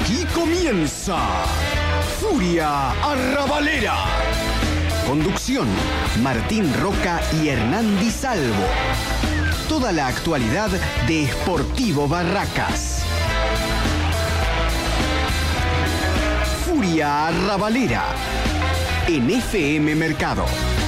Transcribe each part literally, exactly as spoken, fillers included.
Aquí comienza Furia Arrabalera. Conducción, Martín Roca y Hernán Di Salvo. Toda la actualidad de Sportivo Barracas. Furia Arrabalera en F M Mercado.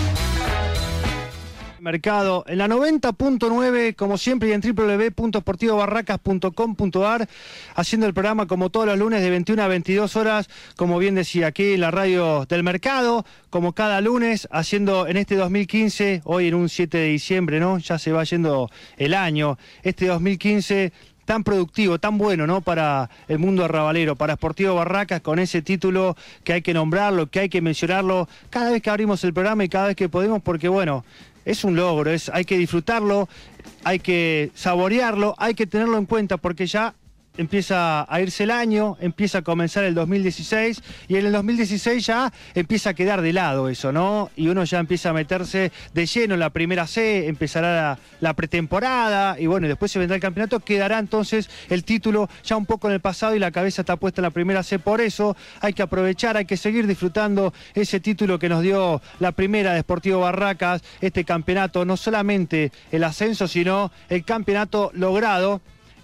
Mercado, en la noventa punto nueve, como siempre, y en doble u doble u doble u punto sportivo barracas punto com punto a r, haciendo el programa como todos los lunes de veintiuna a veintidós horas, como bien decía, aquí en la radio del Mercado, como cada lunes, haciendo en este dos mil quince, hoy en un siete de diciembre, ¿no? Ya se va yendo el año, este dos mil quince tan productivo, tan bueno, ¿no? Para el mundo arrabalero, para Sportivo Barracas, con ese título que hay que nombrarlo, que hay que mencionarlo cada vez que abrimos el programa y cada vez que podemos, porque bueno, es un logro, es, hay que disfrutarlo, hay que saborearlo, hay que tenerlo en cuenta porque ya empieza a irse el año, empieza a comenzar el dos mil dieciséis y en el dos mil dieciséis ya empieza a quedar de lado eso, ¿no? Y uno ya empieza a meterse de lleno en la primera C, empezará la, la pretemporada y bueno, después se vendrá el campeonato, quedará entonces el título ya un poco en el pasado y la cabeza está puesta en la primera C. Por eso hay que aprovechar, hay que seguir disfrutando ese título que nos dio la primera de Sportivo Barracas, este campeonato, no solamente el ascenso, sino el campeonato logrado.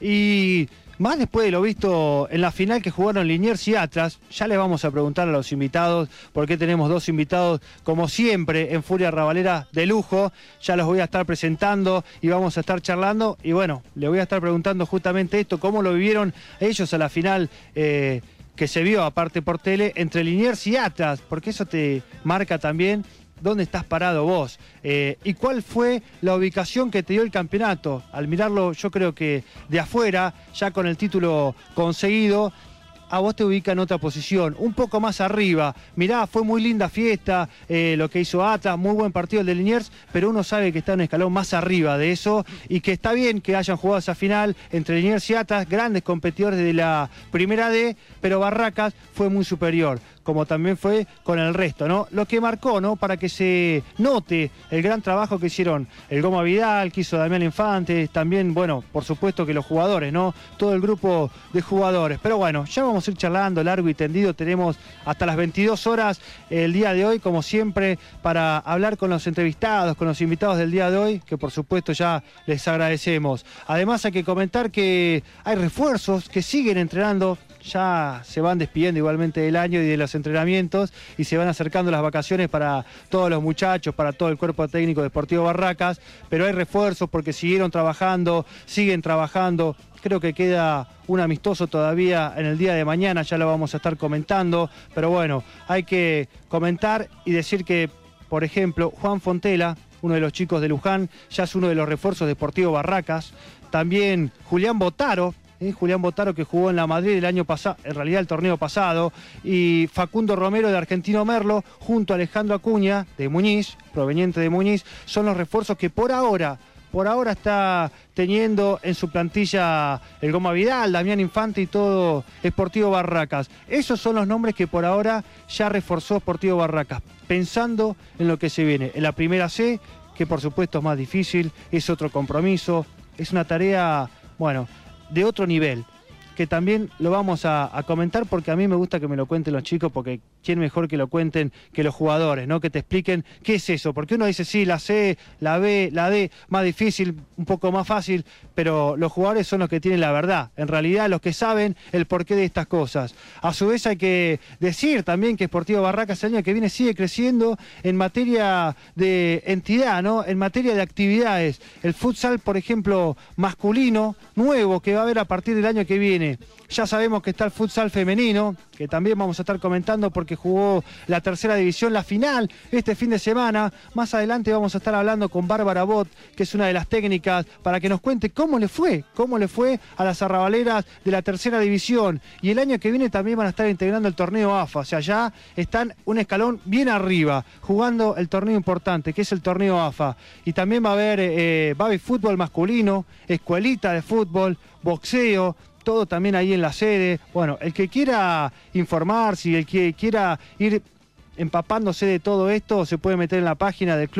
Y más después de lo visto en la final que jugaron Liniers y Atlas, ya les vamos a preguntar a los invitados, porque tenemos dos invitados, como siempre, en Furia Arrabalera de lujo. Ya los voy a estar presentando y vamos a estar charlando. Y bueno, les voy a estar preguntando justamente esto, cómo lo vivieron ellos a la final eh, que se vio, aparte por tele, entre Liniers y Atlas, porque eso te marca también dónde estás parado vos, eh, y cuál fue la ubicación que te dio el campeonato. Al mirarlo, yo creo que de afuera, ya con el título conseguido, a vos te ubica en otra posición, un poco más arriba. Mirá, fue muy linda fiesta eh, lo que hizo Atlas, muy buen partido el de Liniers, pero uno sabe que está un escalón más arriba de eso y que está bien que hayan jugado esa final entre Liniers y Atlas, grandes competidores de la primera D, pero Barracas fue muy superior, como también fue con el resto, ¿no? Lo que marcó, ¿no? Para que se note el gran trabajo que hicieron el Goma Vidal, que hizo Damián Infante, también, bueno, por supuesto que los jugadores, ¿no? Todo el grupo de jugadores. Pero bueno, ya vamos a ir charlando largo y tendido, tenemos hasta las veintidós horas el día de hoy, como siempre, para hablar con los entrevistados, con los invitados del día de hoy, que por supuesto ya les agradecemos. Además hay que comentar que hay refuerzos que siguen entrenando, ya se van despidiendo igualmente del año y de los entrenamientos y se van acercando las vacaciones para todos los muchachos, para todo el cuerpo técnico de Sportivo Barracas, pero hay refuerzos porque siguieron trabajando, siguen trabajando. Creo que queda un amistoso todavía en el día de mañana, ya lo vamos a estar comentando, pero bueno, hay que comentar y decir que, por ejemplo, Juan Fontela, uno de los chicos de Luján, ya es uno de los refuerzos de Sportivo Barracas. También Julián Botaro, ¿Eh? Julián Botaro, que jugó en la Madrid el año pasado, en realidad el torneo pasado, y Facundo Romero de Argentino Merlo, junto a Alejandro Acuña de Muñiz, proveniente de Muñiz, son los refuerzos que por ahora, por ahora está teniendo en su plantilla el Goma Vidal, Damián Infante y todo Sportivo Barracas. Esos son los nombres que por ahora ya reforzó Sportivo Barracas, pensando en lo que se viene. En la primera C, que por supuesto es más difícil, es otro compromiso, es una tarea, bueno, de otro nivel, que también lo vamos a, a comentar porque a mí me gusta que me lo cuenten los chicos, porque quién mejor que lo cuenten que los jugadores, ¿no? Que te expliquen qué es eso, porque uno dice sí, la C, la B, la D, más difícil, un poco más fácil, pero los jugadores son los que tienen la verdad, en realidad los que saben el porqué de estas cosas. A su vez hay que decir también que Sportivo Barracas el año que viene sigue creciendo en materia de entidad, ¿no? En materia de actividades, el futsal, por ejemplo, masculino, nuevo, que va a haber a partir del año que viene. Ya sabemos que está el futsal femenino, que también vamos a estar comentando porque jugó la tercera división, la final, este fin de semana. Más adelante vamos a estar hablando con Bárbara Bot, que es una de las técnicas, para que nos cuente cómo le fue, cómo le fue a las arrabaleras de la tercera división. Y el año que viene también van a estar integrando el torneo A F A, o sea, ya están un escalón bien arriba, jugando el torneo importante, que es el torneo A F A. Y también va a haber eh, baby fútbol masculino, escuelita de fútbol, boxeo, todo también ahí en la sede. Bueno, el que quiera informarse, el que quiera ir empapándose de todo esto, se puede meter en la página del club,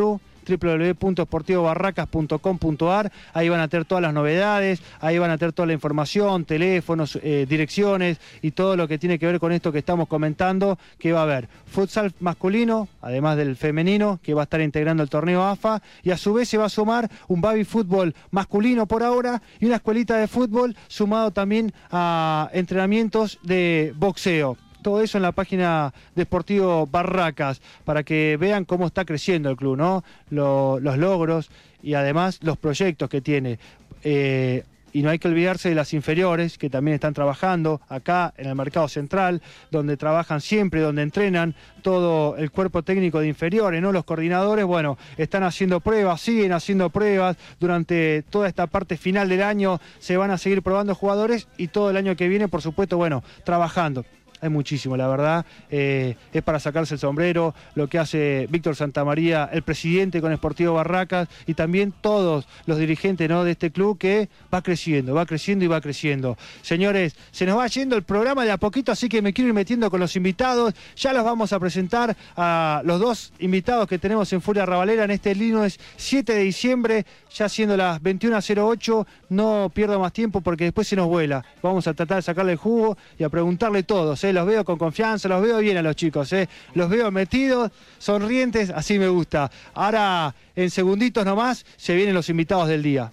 doble u doble u doble u punto sportivo barracas punto com punto a r. Ahí van a tener todas las novedades, ahí van a tener toda la información, teléfonos, eh, direcciones y todo lo que tiene que ver con esto que estamos comentando, que va a haber futsal masculino, además del femenino, que va a estar integrando el torneo A F A, y a su vez se va a sumar un baby fútbol masculino por ahora y una escuelita de fútbol sumado también a entrenamientos de boxeo. Todo eso en la página de Sportivo Barracas, para que vean cómo está creciendo el club, ¿no? Lo, los logros y además los proyectos que tiene. Eh, y no hay que olvidarse de las inferiores, que también están trabajando acá en el Mercado Central, donde trabajan siempre, donde entrenan todo el cuerpo técnico de inferiores, ¿no? Los coordinadores, bueno, están haciendo pruebas, siguen haciendo pruebas. Durante toda esta parte final del año se van a seguir probando jugadores y todo el año que viene, por supuesto, bueno, trabajando. Hay muchísimo, la verdad, eh, es para sacarse el sombrero lo que hace Víctor Santamaría, el presidente con Sportivo Barracas, y también todos los dirigentes, ¿no?, de este club, que va creciendo, va creciendo y va creciendo. Señores, se nos va yendo el programa de a poquito, así que me quiero ir metiendo con los invitados. Ya los vamos a presentar a los dos invitados que tenemos en Furia Rabalera en este lunes siete de diciembre, ya siendo las veintiuna cero ocho. No pierdo más tiempo porque después se nos vuela. Vamos a tratar de sacarle el jugo y a preguntarle todos, ¿eh? Los veo con confianza, los veo bien a los chicos, ¿eh? Los veo metidos, sonrientes, así me gusta. Ahora, en segunditos nomás, se vienen los invitados del día.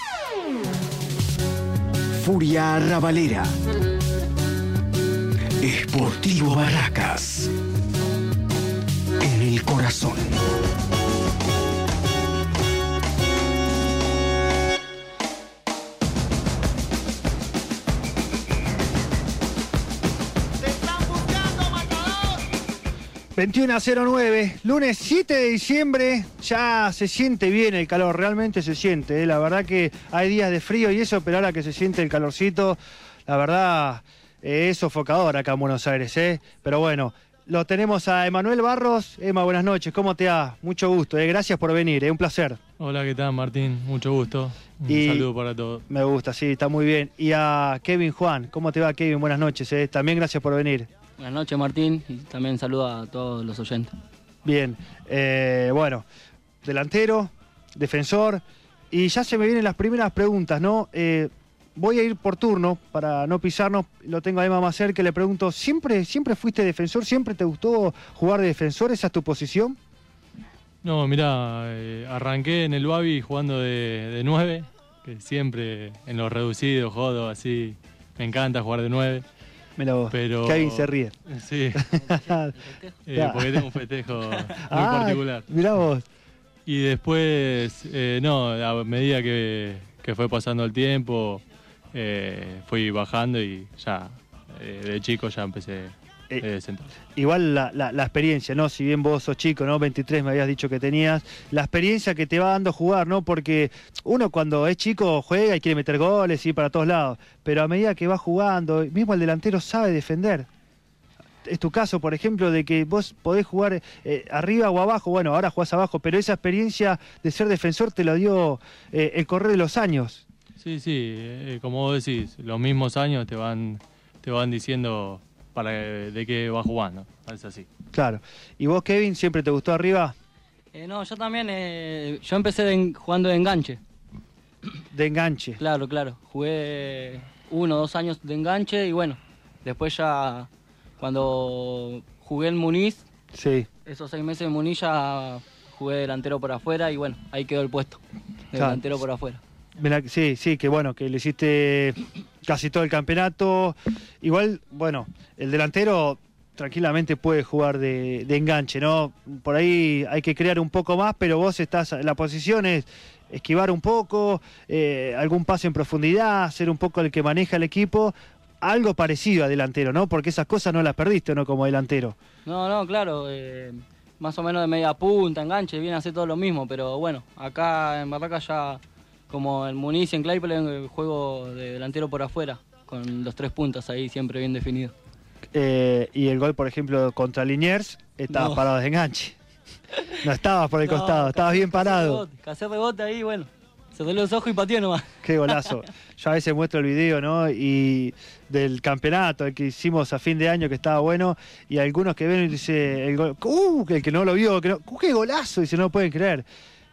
Furia Rabalera. Sportivo Barracas. En el corazón. veintiuna cero nueve, lunes siete de diciembre, ya se siente bien el calor, realmente se siente, ¿eh? La verdad que hay días de frío y eso, pero ahora que se siente el calorcito, la verdad eh, es sofocador acá en Buenos Aires, ¿eh? Pero bueno, lo tenemos a Emanuel Barros. Emma, buenas noches, ¿cómo te va? Mucho gusto, ¿eh? Gracias por venir, es ¿eh? Un placer. Hola, ¿qué tal, Martín? Mucho gusto. Un y saludo para todos. Me gusta, sí, está muy bien. Y a Kevin Juan, ¿cómo te va, Kevin? Buenas noches, ¿eh? También gracias por venir. Buenas noches, Martín, y también saludo a todos los oyentes. Bien, eh, bueno, delantero, defensor, y ya se me vienen las primeras preguntas, ¿no? Eh, voy a ir por turno para no pisarnos, lo tengo a Emma más cerca, le pregunto, ¿siempre, ¿siempre fuiste defensor? ¿Siempre te gustó jugar de defensor? ¿Esa es tu posición? No, mirá, eh, arranqué en el Babi jugando de, de nueve, que siempre en los reducidos, jodo, así, me encanta jugar de nueve. Mira vos, pero Kevin se ríe. Sí, eh, porque tengo un festejo muy ah, particular. Mirá vos. Y después, eh, no, a medida que, que fue pasando el tiempo, eh, fui bajando y ya, eh, de chico ya empecé eh, de central. Igual la, la, la experiencia, ¿no? Si bien vos sos chico, ¿no? veintitrés me habías dicho que tenías, la experiencia que te va dando jugar, ¿no? Porque uno cuando es chico juega y quiere meter goles y para todos lados, pero a medida que va jugando, mismo el delantero sabe defender. Es tu caso, por ejemplo, de que vos podés jugar eh, arriba o abajo, bueno, ahora jugás abajo, pero esa experiencia de ser defensor te lo dio eh, el correr de los años. Sí, sí, eh, como vos decís, los mismos años te van, te van diciendo para de qué vas jugando, es así. Claro. ¿Y vos, Kevin, siempre te gustó arriba? Eh, no, yo también, eh, yo empecé de, jugando de enganche. De enganche. Claro, claro, jugué uno o dos años de enganche y bueno, después ya cuando jugué en Muniz, sí. Esos seis meses en Muniz ya jugué delantero por afuera y bueno, ahí quedó el puesto, de claro. Delantero por afuera. Sí, sí, que bueno, que le hiciste casi todo el campeonato. Igual, bueno, el delantero tranquilamente puede jugar de, de enganche, ¿no? Por ahí hay que crear un poco más, pero vos estás, la posición es esquivar un poco, eh, algún pase en profundidad, ser un poco el que maneja el equipo, algo parecido a delantero, ¿no? Porque esas cosas no las perdiste, ¿no? Como delantero. No, no, claro, eh, más o menos de media punta, enganche, viene a hacer todo lo mismo, pero bueno, acá en Barracas ya, como en Muniz y en Claypole, juego de delantero por afuera, con los tres puntas ahí siempre bien definidos. Eh, y el gol, por ejemplo, contra Liniers, estabas no. parado de enganche. No estabas por el no, costado, estabas bien parado. Casé rebote ahí, bueno, cerré los ojos y pateé nomás. Qué golazo. Yo a veces muestro el video, ¿no? Y del campeonato, el que hicimos a fin de año, que estaba bueno, y algunos que ven y dicen, el gol, uh, el que no lo vio, que no, uh, qué golazo, y se no lo pueden creer.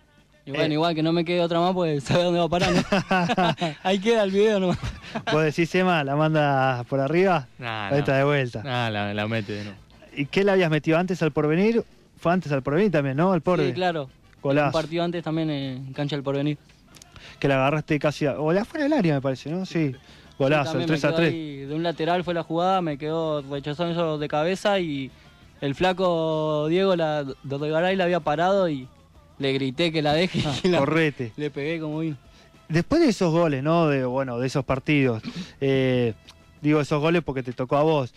Y bueno, Eh. igual que no me quede otra más, pues sabe dónde va a parar, ¿no? Ahí queda el video nomás. Vos decís, Emma, la manda por arriba, Nah, ahí está no. de vuelta. Nah, la, la mete de nuevo. ¿Y qué le habías metido antes al Porvenir? Fue antes al Porvenir también, ¿no? El Porvenir. Sí, claro. Golazo. Un partido antes también en Cancha del Porvenir. Que la agarraste casi, a, o de afuera del área me parece, ¿no? Sí, golazo, Sí, el también me tres a quedó tres. ahí, de un lateral fue la jugada, me quedó rechazando eso de cabeza y el flaco Diego la, de Regaray la había parado y le grité que la deje Ah, y la- correte. le pegué como vino. Después de esos goles, ¿no? De, bueno, de esos partidos, eh, digo esos goles porque te tocó a vos.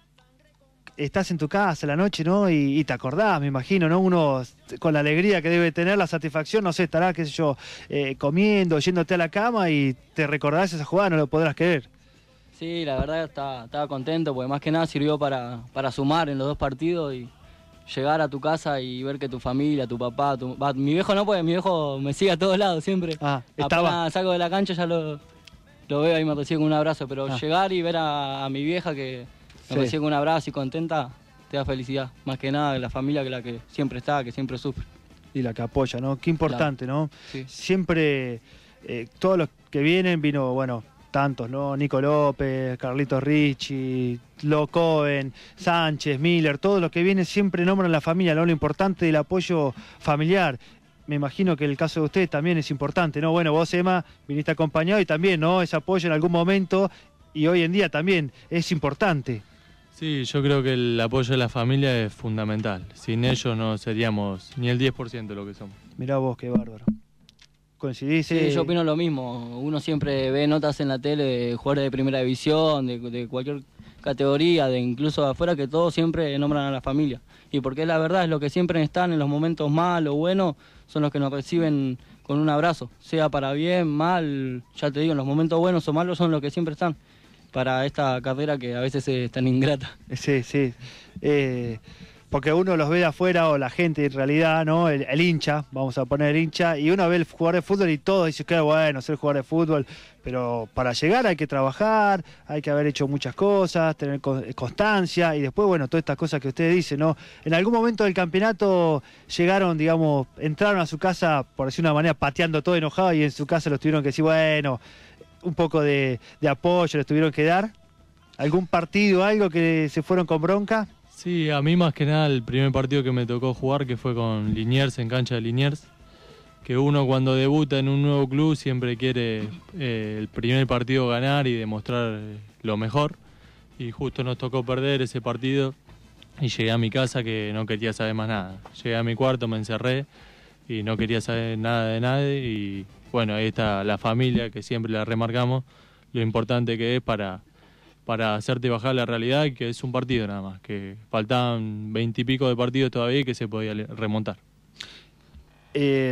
Estás en tu casa la noche, ¿no? Y, y te acordás, me imagino, ¿no? Uno con la alegría que debe tener, la satisfacción, no sé, estará, qué sé yo, eh, comiendo, yéndote a la cama y te recordás esa jugada, no lo podrás creer. Sí, la verdad estaba, estaba contento porque más que nada sirvió para, para sumar en los dos partidos y llegar a tu casa y ver que tu familia, tu papá, tu, va, mi viejo no, porque mi viejo me sigue a todos lados siempre. Ah, estaba. Apenas salgo de la cancha ya lo, lo veo y me recibe con un abrazo, pero Ah. llegar y ver a, a mi vieja que me Sí. recibe con un abrazo y contenta, te da felicidad. Más que nada la familia que la que siempre está, que siempre sufre. Y la que apoya, ¿no? Qué importante, ¿no? Sí. Siempre, eh, todos los que vienen, vino, bueno, tantos, ¿no? Nico López, Carlitos Ricci, Lo Cohen, Sánchez, Miller, todos los que vienen siempre nombran la familia, ¿no? Lo importante del apoyo familiar. Me imagino que el caso de ustedes también es importante, ¿no? Bueno, vos, Emma, viniste acompañado y también, ¿no? Ese apoyo en algún momento y hoy en día también es importante. Sí, yo creo que el apoyo de la familia es fundamental. Sin ellos no seríamos ni el diez por ciento de lo que somos. Mirá vos, qué bárbaro. ¿Coincidís? Sí, eh? yo opino lo mismo. Uno siempre ve notas en la tele de jugadores de primera división, de, de cualquier categoría, de incluso de afuera, que todos siempre nombran a la familia. Y porque la verdad es lo que siempre están en los momentos malos, buenos, son los que nos reciben con un abrazo. Sea para bien, mal, ya te digo, en los momentos buenos o malos son los que siempre están para esta carrera que a veces es tan ingrata. Sí, sí. Eh, porque uno los ve de afuera, o la gente en realidad, ¿no? El, el hincha, vamos a poner el hincha, y uno ve el jugador de fútbol y todo dice que bueno ser jugador de fútbol, pero para llegar hay que trabajar, hay que haber hecho muchas cosas, tener co- constancia, y después, bueno, todas estas cosas que ustedes dicen, ¿no? En algún momento del campeonato llegaron, digamos, entraron a su casa, por decir una manera, pateando todo enojado, y en su casa los tuvieron que decir, bueno, un poco de, de apoyo les tuvieron que dar. ¿Algún partido, algo que se fueron con bronca? Sí, a mí más que nada el primer partido que me tocó jugar, que fue con Liniers, en cancha de Liniers, que uno cuando debuta en un nuevo club siempre quiere eh, el primer partido ganar y demostrar eh, lo mejor, y justo nos tocó perder ese partido y llegué a mi casa que no quería saber más nada. Llegué a mi cuarto, me encerré y no quería saber nada de nadie, y bueno, ahí está la familia, que siempre la remarcamos, lo importante que es para... para hacerte bajar la realidad, y que es un partido nada más, que faltaban veintipico de partidos todavía y que se podía le- remontar. Eh,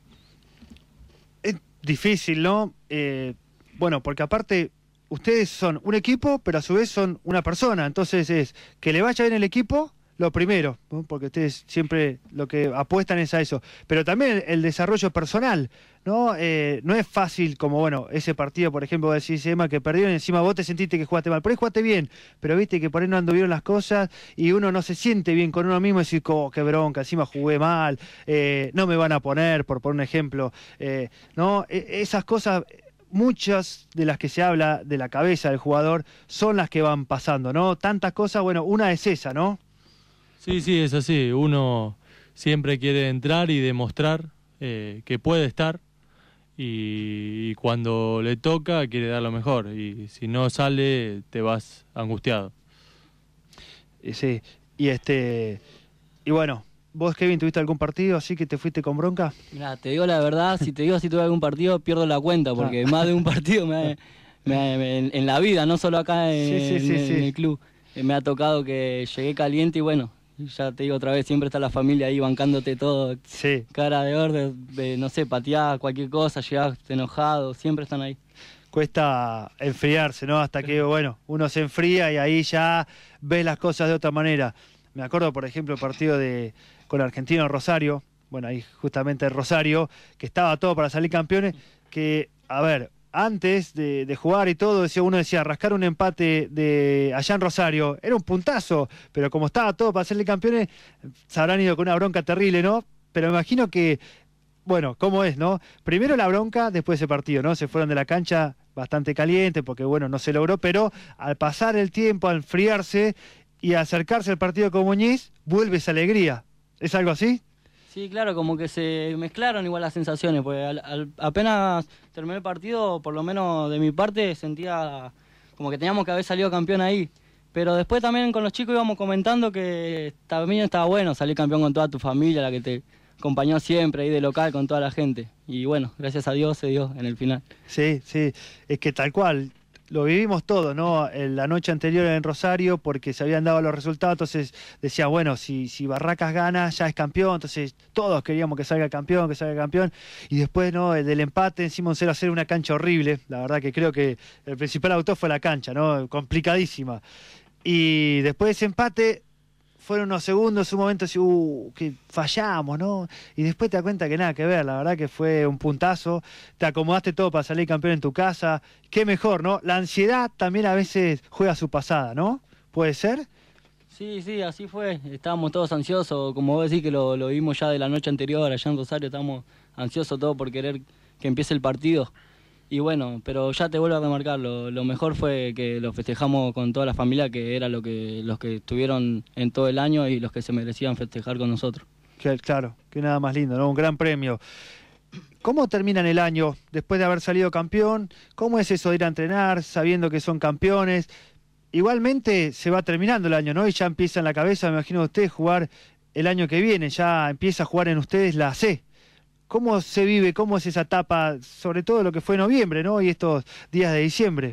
es difícil, ¿no? Eh, bueno, porque aparte ustedes son un equipo, pero a su vez son una persona, entonces es que le vaya bien el equipo, lo primero, ¿no? Porque ustedes siempre lo que apuestan es a eso, pero también el, el desarrollo personal, ¿no? Eh, no es fácil como, bueno, ese partido, por ejemplo, vos decís, Emma, que perdieron y encima vos te sentiste que jugaste mal, por ahí jugaste bien, pero viste que por ahí no anduvieron las cosas y uno no se siente bien con uno mismo y decir, oh, qué bronca, encima jugué mal, eh, no me van a poner, por poner un ejemplo, eh, ¿no? E- esas cosas... Muchas de las que se habla de la cabeza del jugador son las que van pasando, ¿no? Tantas cosas, bueno, una es esa, ¿no? Sí, sí, es así. Uno siempre quiere entrar y demostrar eh, que puede estar, y, y cuando le toca quiere dar lo mejor, y si no sale te vas angustiado. Y sí, y este, y bueno, vos, Kevin, ¿tuviste algún partido así que te fuiste con bronca? Mirá, te digo la verdad, si te digo si tuve algún partido, pierdo la cuenta, porque más de un partido me ha- me ha- me- en, en la vida, no solo acá en, Sí, sí, sí, en- sí. en el club, eh, me ha tocado que llegué caliente y bueno, ya te digo otra vez, siempre está la familia ahí bancándote todo, Sí. cara de orden, de, no sé, patear cualquier cosa, llegaste enojado, siempre están ahí. Cuesta enfriarse, ¿no? Hasta que, bueno, uno se enfría y ahí ya ves las cosas de otra manera. Me acuerdo, por ejemplo, el partido de con Argentino Rosario, bueno, ahí justamente Rosario, que estaba todo para salir campeones, que, a ver, antes de, de jugar y todo, decía, uno decía, rascar un empate de allá en Rosario, era un puntazo, pero como estaba todo para salir campeones, se habrán ido con una bronca terrible, ¿no? Pero me imagino que bueno, ¿cómo es, no? Primero la bronca, después ese partido, ¿no? Se fueron de la cancha bastante caliente porque, bueno, no se logró, pero al pasar el tiempo, al enfriarse y acercarse al partido con Muñiz, vuelve esa alegría. ¿Es algo así? Sí, claro, como que se mezclaron igual las sensaciones, porque al, al, apenas terminé el partido, por lo menos de mi parte, sentía como que teníamos que haber salido campeón ahí. Pero después también con los chicos íbamos comentando que también estaba bueno salir campeón con toda tu familia, la que te acompañó siempre ahí de local con toda la gente. Y bueno, gracias a Dios se dio en el final. Sí, sí, es que tal cual. Lo vivimos todo, ¿no? La noche anterior en Rosario, porque se habían dado los resultados, entonces decía, bueno, si, si Barracas gana, ya es campeón, entonces todos queríamos que salga campeón, que salga campeón, y después, ¿no? El del empate, encima un cero a cero, una cancha horrible, la verdad que creo que el principal autor fue la cancha, ¿no? Complicadísima. Y después de ese empate, fueron unos segundos, un momento así, uh, que fallamos, ¿no? Y después te das cuenta que nada que ver, la verdad que fue un puntazo, te acomodaste todo para salir campeón en tu casa, qué mejor, ¿no? La ansiedad también a veces juega su pasada, ¿no? ¿Puede ser? Sí, sí, así fue, estábamos todos ansiosos, como vos decís que lo, lo vimos ya de la noche anterior allá en Rosario, estábamos ansiosos todos por querer que empiece el partido. Y bueno, pero ya te vuelvo a remarcar, lo, lo mejor fue que lo festejamos con toda la familia, que era lo que los que estuvieron en todo el año y los que se merecían festejar con nosotros. Claro, que nada más lindo, ¿no? Un gran premio. ¿Cómo terminan el año después de haber salido campeón? ¿Cómo es eso de ir a entrenar sabiendo que son campeones? Igualmente se va terminando el año, ¿no? Y ya empieza en la cabeza, me imagino usted, jugar el año que viene, ya empieza a jugar en ustedes la C. ¿Cómo se vive, cómo es esa etapa, sobre todo lo que fue noviembre, ¿no? Y estos días de diciembre?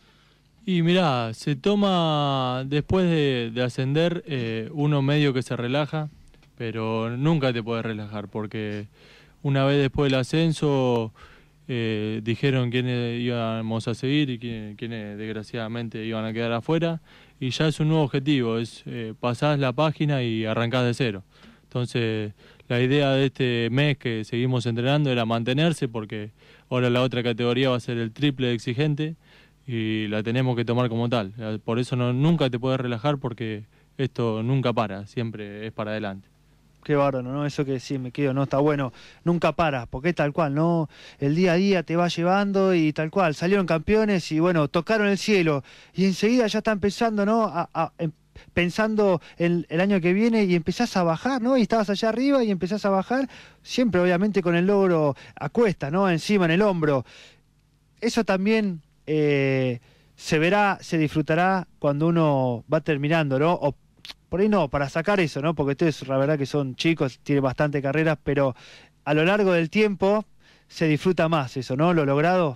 Y mirá, se toma, después de, de ascender, eh, uno medio que se relaja, pero nunca te puedes relajar, porque una vez después del ascenso eh, dijeron quiénes íbamos a seguir y quiénes, quiénes desgraciadamente iban a quedar afuera, y ya es un nuevo objetivo, es eh, pasás la página y arrancás de cero. Entonces, la idea de este mes que seguimos entrenando era mantenerse, porque ahora la otra categoría va a ser el triple de exigente y la tenemos que tomar como tal. Por eso no, nunca te puedes relajar, porque esto nunca para, siempre es para adelante. Qué bárbaro, ¿no? Eso que sí me quedo, no está bueno, nunca para, porque es tal cual, ¿no? El día a día te va llevando y tal cual, salieron campeones y bueno, tocaron el cielo y enseguida ya está empezando, ¿no? A, a, pensando en el año que viene y empezás a bajar, ¿no? Y estabas allá arriba y empezás a bajar, siempre obviamente con el logro a cuesta, ¿no? Encima en el hombro. Eso también eh, se verá, se disfrutará cuando uno va terminando, ¿no? O por ahí no, para sacar eso, ¿no? Porque ustedes, la verdad que son chicos, tienen bastante carreras, pero a lo largo del tiempo se disfruta más eso, ¿no? Lo logrado.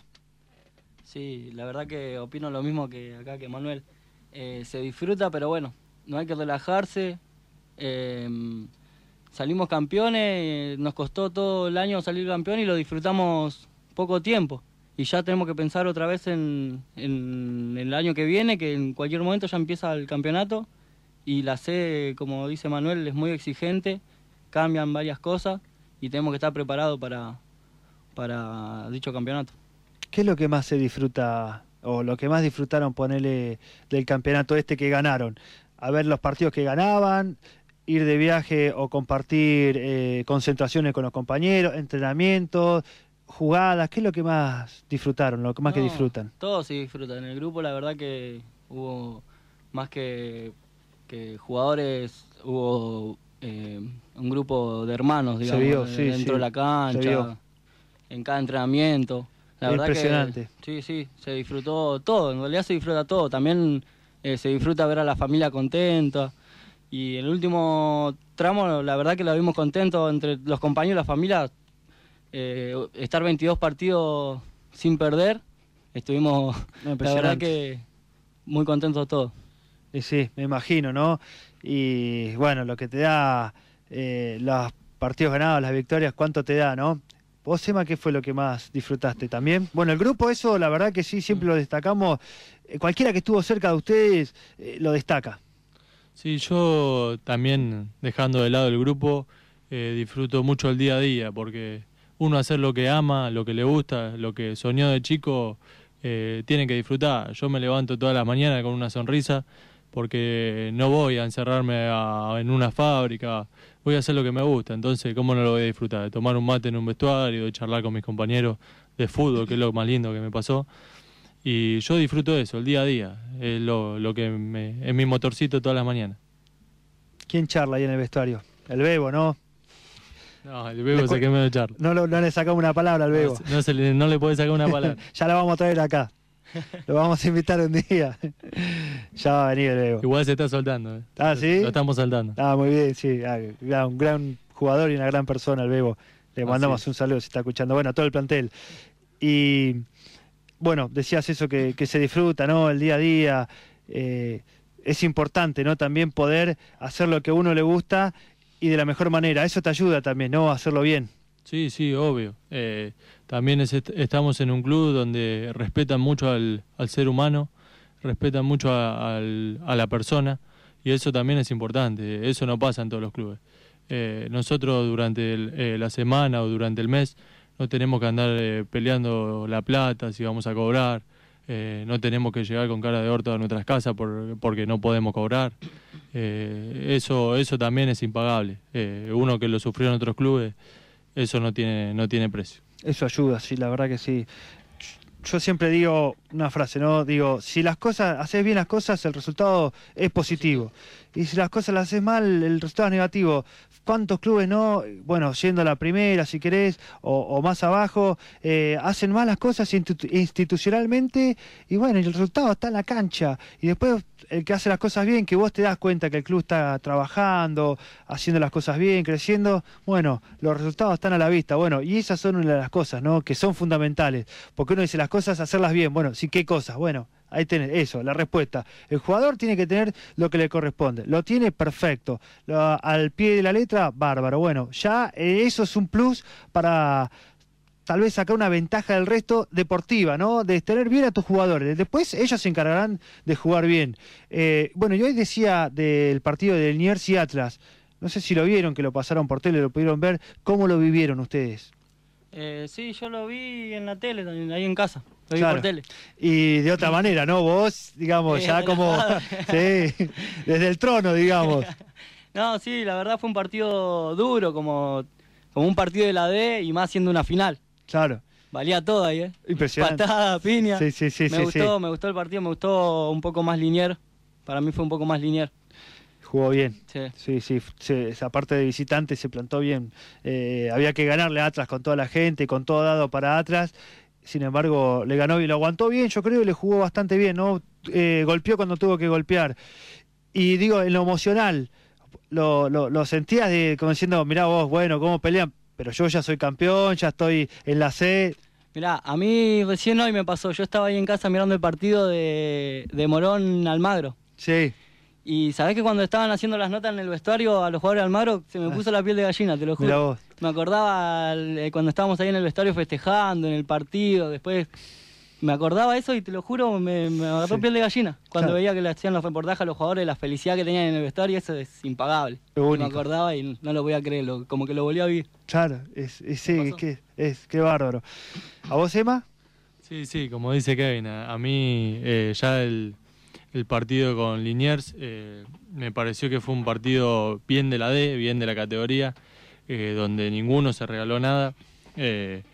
Sí, la verdad que opino lo mismo que acá que Manuel. Eh, se disfruta, pero bueno, no hay que relajarse. Eh, salimos campeones, nos costó todo el año salir campeón y lo disfrutamos poco tiempo. Y ya tenemos que pensar otra vez en, en, en el año que viene, que en cualquier momento ya empieza el campeonato. Y la C, como dice Manuel, es muy exigente, cambian varias cosas y tenemos que estar preparados para, para dicho campeonato. ¿Qué es lo que más se disfruta, o lo que más disfrutaron, ponerle, del campeonato este que ganaron? A ver los partidos que ganaban, ir de viaje o compartir eh, concentraciones con los compañeros, entrenamientos, jugadas. ¿Qué es lo que más disfrutaron, lo que más no, que disfrutan? Todo se disfruta. En el grupo la verdad que hubo más que... que jugadores, hubo eh, un grupo de hermanos, digamos, se vio, sí, dentro sí, de la cancha, en cada entrenamiento. La verdad impresionante. Que, sí, sí, se disfrutó todo, en realidad se disfruta todo. También eh, se disfruta ver a la familia contenta. Y el último tramo, la verdad que lo vimos contento entre los compañeros y la familia. Eh, estar veintidós partidos sin perder, estuvimos, no, la verdad que muy contentos todos. Y sí, me imagino, ¿no? Y bueno, lo que te da eh, los partidos ganados, las victorias, ¿cuánto te da, no? Vos, Emma, ¿qué fue lo que más disfrutaste también? Bueno, el grupo, eso, la verdad que sí, siempre lo destacamos. Eh, cualquiera que estuvo cerca de ustedes eh, lo destaca. Sí, yo también, dejando de lado el grupo, eh, disfruto mucho el día a día, porque uno hacer lo que ama, lo que le gusta, lo que soñó de chico, eh, tiene que disfrutar. Yo me levanto todas las mañanas con una sonrisa, porque no voy a encerrarme a, en una fábrica voy a hacer lo que me gusta, entonces ¿cómo no lo voy a disfrutar? De tomar un mate en un vestuario, de charlar con mis compañeros de fútbol, que es lo más lindo que me pasó. Y yo disfruto de eso, el día a día, es lo, lo que me, es mi motorcito todas las mañanas. ¿Quién charla ahí en el vestuario? El Bebo, ¿no? No, el Bebo se quemó de charla. No, no, no le sacamos una palabra al Bebo. No, no, se le, no le puede sacar una palabra. Ya lo vamos a traer acá. Lo vamos a invitar un día. Ya va a venir el Bebo. Igual se está soltando. ¿eh? Ah, ¿sí? Lo estamos saltando. Ah, muy bien, sí. Ah, un gran jugador y una gran persona, el Bebo. Le mandamos Así. un saludo si está escuchando. Bueno, a todo el plantel. Y bueno, decías eso que, que se disfruta, ¿no? El día a día. Eh, es importante, ¿no? También poder hacer lo que a uno le gusta y de la mejor manera. Eso te ayuda también, ¿no? A hacerlo bien. Sí, sí, obvio. Eh, también es, estamos en un club donde respetan mucho al, al ser humano, respetan mucho a, al, a la persona, y eso también es importante. Eso no pasa en todos los clubes. Eh, nosotros durante el, eh, la semana o durante el mes no tenemos que andar eh, peleando la plata, si vamos a cobrar. Eh, no tenemos que llegar con cara de orto a nuestras casas por, porque no podemos cobrar. Eh, eso, eso también es impagable. Eh, uno que lo sufrió en otros clubes, eso no tiene, no tiene precio. Eso ayuda, sí, la verdad que sí. Yo siempre digo una frase, ¿no? Digo, si las cosas, haces bien las cosas, el resultado es positivo. Y si las cosas las haces mal, el resultado es negativo. ¿Cuántos clubes no, bueno, yendo a la primera, si querés, o, o más abajo, eh, hacen mal las cosas institu institucionalmente y bueno, el resultado está en la cancha. Y después el que hace las cosas bien, que vos te das cuenta que el club está trabajando, haciendo las cosas bien, creciendo, bueno, los resultados están a la vista. Bueno, y esas son una de las cosas, ¿no? Que son fundamentales. Porque uno dice las cosas, hacerlas bien. Bueno, sí, ¿qué cosas? Bueno, ahí tenés eso, la respuesta. El jugador tiene que tener lo que le corresponde. Lo tiene perfecto. Lo, al pie de la letra, bárbaro. Bueno, ya eh, eso es un plus para tal vez sacar una ventaja del resto deportiva, ¿no? De tener bien a tus jugadores. Después ellos se encargarán de jugar bien. Eh, bueno, yo hoy decía del partido de Liniers y Atlas. No sé si lo vieron, que lo pasaron por tele, lo pudieron ver. ¿Cómo lo vivieron ustedes? Eh, sí, yo lo vi en la tele, también, ahí en casa. Lo vi Claro. por tele. Y de otra manera, ¿no? Vos, digamos, Sí, ya como... relajado. Sí, desde el trono, digamos. No, sí, la verdad fue un partido duro, como, como un partido de la D y más siendo una final. Claro. Valía todo ahí, ¿eh? Impresionante. Patada, piña. Sí, sí, sí, me sí, gustó, sí. me gustó el partido, me gustó un poco más Liniers. Para mí fue un poco más Liniers. Jugó bien. Sí. Sí, sí, sí, esa parte de visitante se plantó bien. Eh, había que ganarle a Atlas con toda la gente, con todo dado para Atlas. Sin embargo, le ganó y lo aguantó bien, yo creo, y le jugó bastante bien, ¿no? Eh, golpeó cuando tuvo que golpear. Y digo, en lo emocional, lo, lo, lo sentías de, como diciendo, mirá vos, bueno, cómo pelean, pero yo ya soy campeón, ya estoy en la C. Mirá, a mí recién hoy me pasó, yo estaba ahí en casa mirando el partido de, de Morón Almagro. Sí. Y sabés que cuando estaban haciendo las notas en el vestuario a los jugadores de Almagro, se me puso la piel de gallina, te lo juro. Mirá vos. Me acordaba eh, cuando estábamos ahí en el vestuario festejando, en el partido, después me acordaba eso y te lo juro, me, me agarró Sí. piel de gallina. Cuando Claro. veía que le hacían los reportajes a los jugadores, la felicidad que tenían en el vestuario, eso es impagable. Qué Me único. acordaba y no lo voy a creer, lo- como que lo volví a vivir. Claro, es, es, sí, ¿Qué es pasó? que, es, qué bárbaro. ¿A vos, Emma? Sí, sí, como dice Kevin, a, a mí eh, ya el, el partido con Liniers eh, me pareció que fue un partido bien de la D, bien de la categoría, eh, donde ninguno se regaló nada. Eh,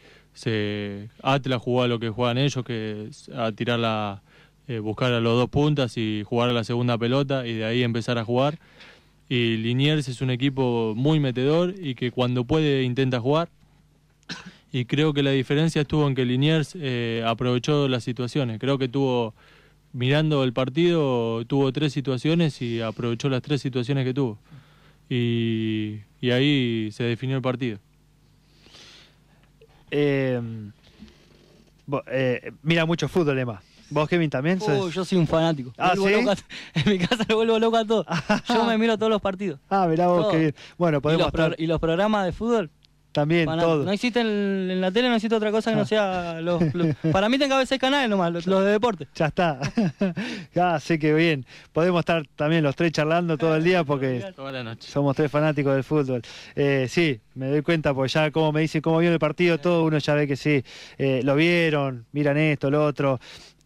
se, Atlas jugó a lo que juegan ellos, que es a tirar la, eh, buscar a los dos puntas y jugar a la segunda pelota y de ahí empezar a jugar. Y Liniers es un equipo muy metedor y que cuando puede intenta jugar. Y creo que la diferencia estuvo en que Liniers eh, aprovechó las situaciones. Creo que tuvo, mirando el partido, tuvo tres situaciones y aprovechó las tres situaciones que tuvo. Y, y ahí se definió el partido. Eh, bo- eh, mira mucho fútbol, Emma. ¿Vos, Kevin, también? sos- Uy, yo soy un fanático. Ah, Vuelvo ¿sí? loco a- en mi casa lo vuelvo loco a todos. Yo me miro todos los partidos. Ah, mirá vos, Todo. qué bien. Bueno, Y podemos los, pro- estar y los programas de fútbol, también, fanático. todo. No existe en, en la tele, no existe otra cosa que no Ah. sea los, los- para mí tengo seis canales nomás, los, los de deporte. Ya está. Ya sé que bien. Podemos estar también los tres charlando todo el día porque Toda la noche. somos tres fanáticos del fútbol. Eh, sí, me doy cuenta porque ya como me dicen cómo vieron el partido, todo uno ya ve que sí. Eh, lo vieron, miran esto, lo otro.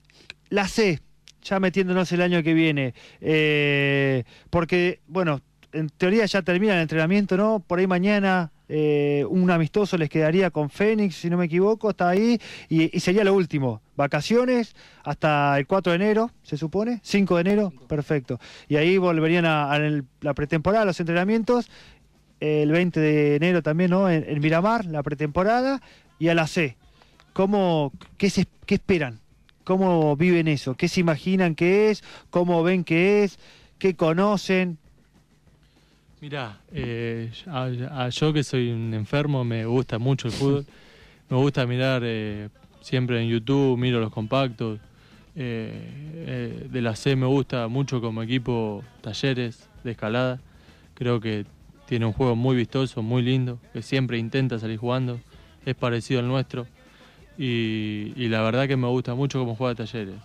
La C, ya metiéndonos el año que viene. Eh, porque, bueno, en teoría ya termina el entrenamiento, ¿no? Por ahí mañana eh, un amistoso les quedaría con Fénix, si no me equivoco, está ahí, y, y sería lo último. Vacaciones hasta el cuatro de enero, ¿se supone? cinco de enero, perfecto. Y ahí volverían a, a el, la pretemporada, los entrenamientos, el veinte de enero también, ¿no? En, en Miramar, la pretemporada, y a la C. ¿Cómo, qué, se, ¿Qué esperan? ¿Cómo viven eso? ¿Qué se imaginan que es? ¿Cómo ven que es? ¿Qué conocen? Mirá, eh, a, a yo que soy un enfermo me gusta mucho el fútbol. Me gusta mirar eh, siempre en YouTube, miro los compactos. Eh, eh, de la C me gusta mucho como equipo Talleres de escalada. Creo que tiene un juego muy vistoso, muy lindo, que siempre intenta salir jugando. Es parecido al nuestro. Y, y la verdad que me gusta mucho cómo juega Talleres.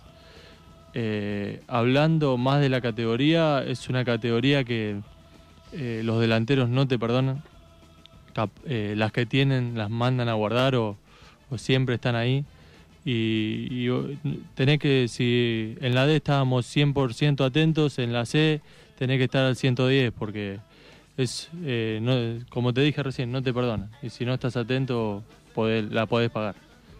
Eh, hablando más de la categoría, es una categoría que eh, los delanteros no te perdonan. Cap, eh, las que tienen las mandan a guardar o, o siempre están ahí. Y, y tenés que, si en la D estábamos cien por ciento atentos, en la C tenés que estar al ciento diez porque es eh, no, como te dije recién, no te perdonan. Y si no estás atento, podés, la podés pagar.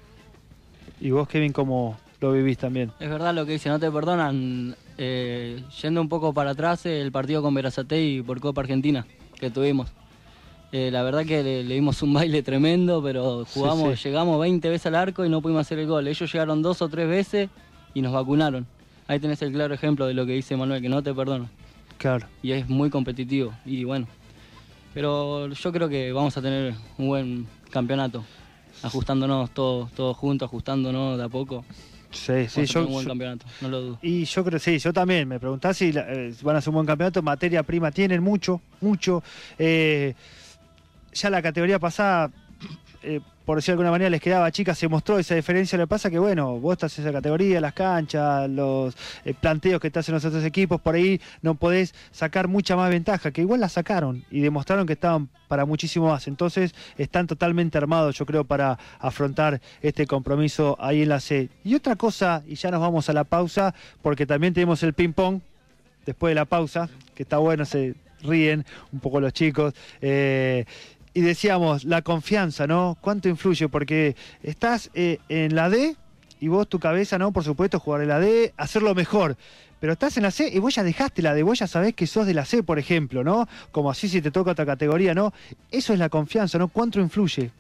¿Y vos, Kevin, cómo lo vivís también? Es verdad lo que dice, no te perdonan. Eh, yendo un poco para atrás, el partido con Berazategui por Copa Argentina que tuvimos. Eh, la verdad que le, le dimos un baile tremendo, pero jugamos, sí, sí. llegamos veinte veces al arco y no pudimos hacer el gol. Ellos llegaron dos o tres veces y nos vacunaron. Ahí tenés el claro ejemplo de lo que dice Manuel, que no te perdonan. Claro. Y es muy competitivo. Y bueno, pero yo creo que vamos a tener un buen campeonato. Ajustándonos todos, todos juntos, ajustándonos de a poco. Sí, sí, yo, un buen yo, campeonato, no lo dudo. Y yo creo, sí, yo también, me preguntás si eh, van a hacer un buen campeonato, materia prima tienen mucho, mucho. Eh, ya la categoría pasada, eh, por decir de alguna manera, les quedaba chica, se mostró esa diferencia. Lo que pasa que, bueno, vos estás en esa categoría, las canchas, los eh, planteos que te hacen los otros equipos, por ahí no podés sacar mucha más ventaja, que igual la sacaron y demostraron que estaban para muchísimo más. Entonces están totalmente armados, yo creo, para afrontar este compromiso ahí en la C. Y otra cosa, y ya nos vamos a la pausa, porque también tenemos el ping-pong después de la pausa, que está bueno, se ríen un poco los chicos. Eh, Y decíamos, la confianza, ¿no? ¿Cuánto influye? Porque estás eh, en la D y vos tu cabeza, ¿no? Por supuesto, jugar en la D, hacerlo mejor. Pero estás en la C y vos ya dejaste la D, vos ya sabés que sos de la C, por ejemplo, ¿no? Como así si te toca otra categoría, ¿no? Eso es la confianza, ¿no? ¿Cuánto influye?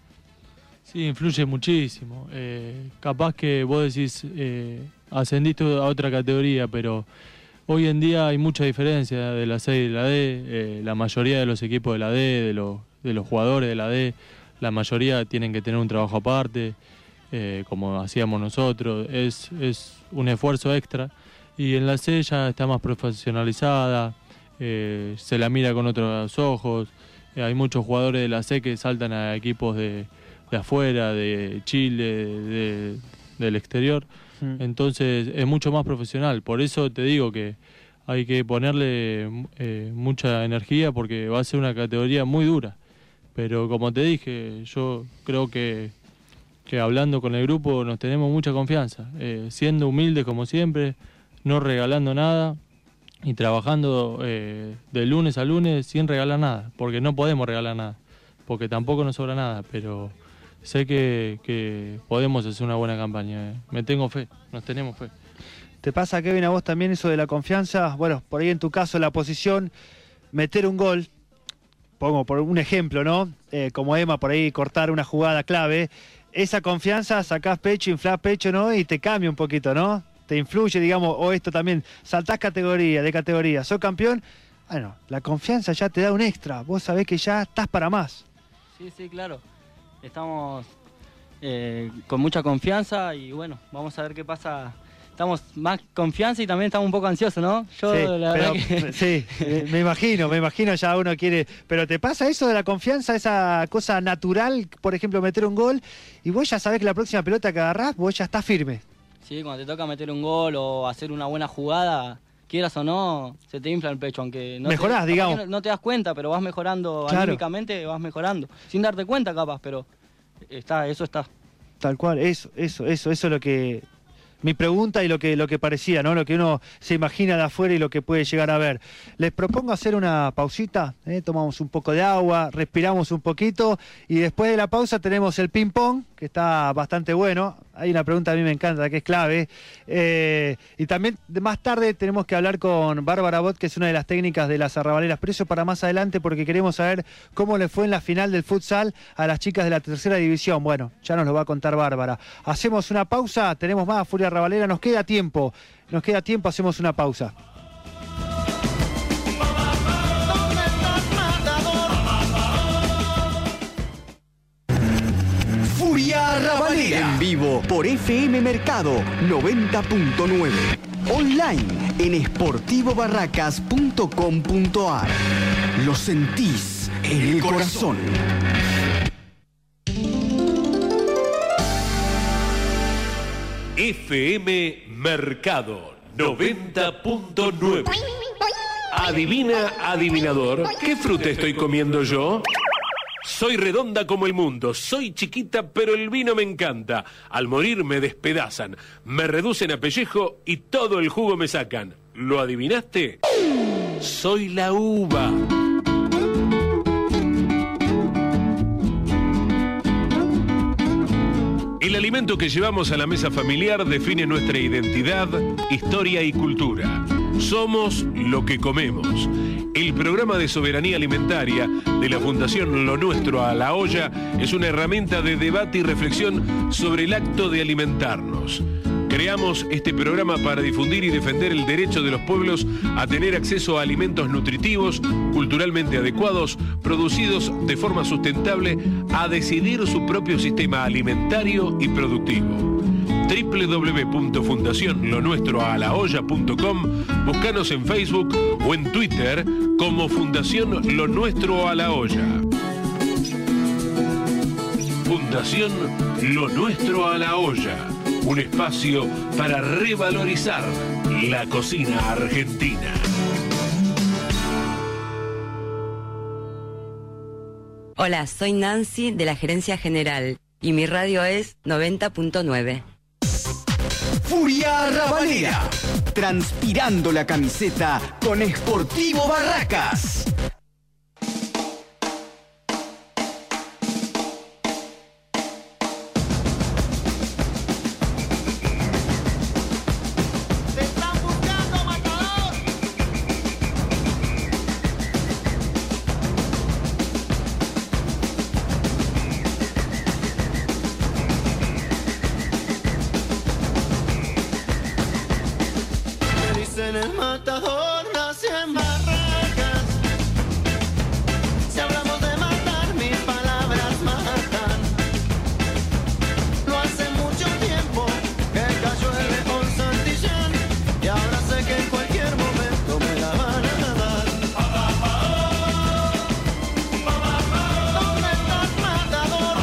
Sí, influye muchísimo. Eh, capaz que vos decís, eh, ascendiste a otra categoría, pero hoy en día hay mucha diferencia de la C y de la D. Eh, la mayoría de los equipos de la D, de los de los jugadores de la D, la mayoría tienen que tener un trabajo aparte, eh, como hacíamos nosotros, es, es un esfuerzo extra, y en la C ya está más profesionalizada, eh, se la mira con otros ojos, eh, hay muchos jugadores de la C que saltan a equipos de, de afuera, de Chile, de, del exterior, mm. Entonces es mucho más profesional, por eso te digo que hay que ponerle eh, mucha energía porque va a ser una categoría muy dura. Pero como te dije, yo creo que, que hablando con el grupo nos tenemos mucha confianza, eh, siendo humildes como siempre, no regalando nada y trabajando eh, de lunes a lunes sin regalar nada, porque no podemos regalar nada, porque tampoco nos sobra nada, pero sé que, que podemos hacer una buena campaña, eh. Me tengo fe, nos tenemos fe. ¿Te pasa, Kevin, a vos también eso de la confianza? Bueno, por ahí en tu caso la posición, meter un gol, pongo por un ejemplo, ¿no? Eh, como Emma, por ahí cortar una jugada clave. Esa confianza, sacás pecho, inflás pecho, ¿no? Y te cambia un poquito, ¿no? Te influye, digamos, o esto también, saltás categoría, de categoría, sos campeón. Bueno, la confianza ya te da un extra. Vos sabés que ya estás para más. Sí, sí, claro. Estamos eh, con mucha confianza y bueno, vamos a ver qué pasa. Estamos más confianza y también estamos un poco ansiosos, ¿no? Yo sí, la pero, verdad que... sí, me imagino, me imagino ya uno quiere... Pero ¿te pasa eso de la confianza, esa cosa natural, por ejemplo, meter un gol, y vos ya sabés que la próxima pelota que agarrás, vos ya estás firme? Sí, cuando te toca meter un gol o hacer una buena jugada, quieras o no, se te infla el pecho, aunque no mejorás, te, digamos. No, no te das cuenta, pero vas mejorando, claro. Anímicamente vas mejorando, sin darte cuenta capaz, pero está, eso está. Tal cual, eso, eso, eso, eso es lo que... mi pregunta y lo que, lo que parecía, ¿no? Lo que uno se imagina de afuera y lo que puede llegar a ver. Les propongo hacer una pausita, ¿eh? Tomamos un poco de agua, respiramos un poquito y después de la pausa tenemos el ping-pong, que está bastante bueno. Hay una pregunta que a mí me encanta, que es clave. Eh, y también más tarde tenemos que hablar con Bárbara Bot, que es una de las técnicas de las arrabaleras, pero eso para más adelante porque queremos saber cómo le fue en la final del futsal a las chicas de la tercera división. Bueno, ya nos lo va a contar Bárbara. Hacemos una pausa, tenemos más Furia Arrabalera, nos queda tiempo, nos queda tiempo, hacemos una pausa. Furia Arrabalera en vivo por F M Mercado noventa punto nueve. Online en esportivo barracas punto com punto a r. Lo sentís en el corazón. F M Mercado noventa punto nueve. Adivina, adivinador, ¿qué fruta estoy comiendo yo? Soy redonda como el mundo, soy chiquita pero el vino me encanta. Al morir me despedazan, me reducen a pellejo y todo el jugo me sacan. ¿Lo adivinaste? Soy la uva. El alimento que llevamos a la mesa familiar define nuestra identidad, historia y cultura. Somos lo que comemos. El programa de soberanía alimentaria de la Fundación Lo Nuestro a la Olla es una herramienta de debate y reflexión sobre el acto de alimentarnos. Creamos este programa para difundir y defender el derecho de los pueblos a tener acceso a alimentos nutritivos, culturalmente adecuados, producidos de forma sustentable, a decidir su propio sistema alimentario y productivo. doble u doble u doble u punto fundación lo nuestro a la olla punto com. Búscanos en Facebook o en Twitter como Fundación Lo Nuestro a la Olla. Fundación Lo Nuestro a la Olla. Un espacio para revalorizar la cocina argentina. Hola, soy Nancy de la Gerencia General y mi radio es noventa punto nueve. Furia Arrabalera, transpirando la camiseta con Esportivo Barracas. El matador nace en Barracas. Si hablamos de matar, mil palabras matan. No hace mucho tiempo que cayó el león Santillán y ahora sé que en cualquier momento me la van a dar. ¿Dónde estás, matador?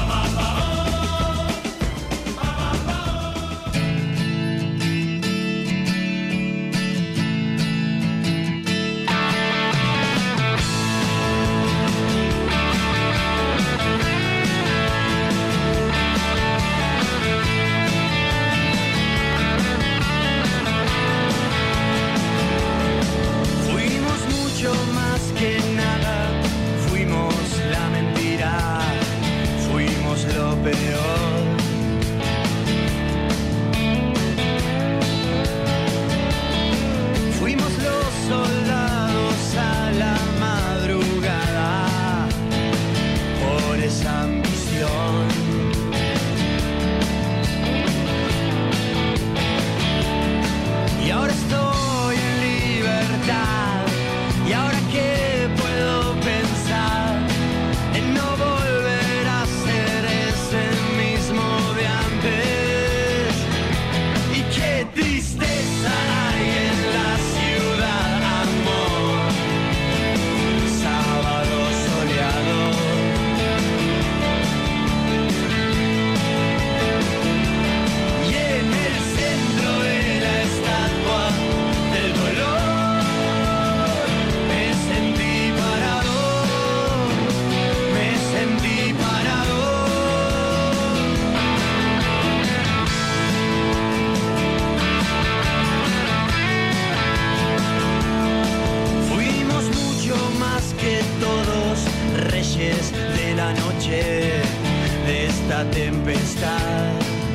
la tempestad.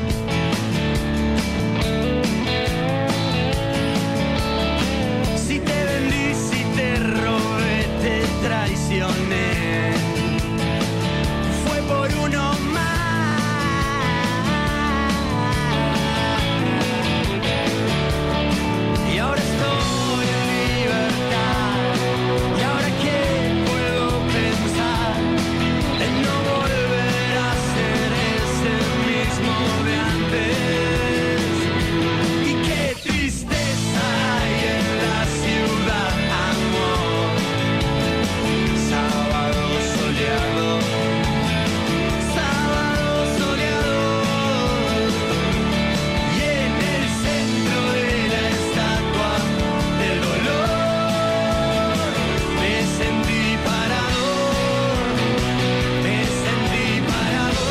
Si te vendí, si te robé, te traicioné, fue por uno más. Y ahora estoy en libertad. Y ahora qué puedo pensar en no volver a ser ese mismo de antes. Y qué tristeza hay en la ciudad, amor. Sábado soleado, sábado soleado. Y en el centro de la estatua del dolor me sentí parado, me sentí parado.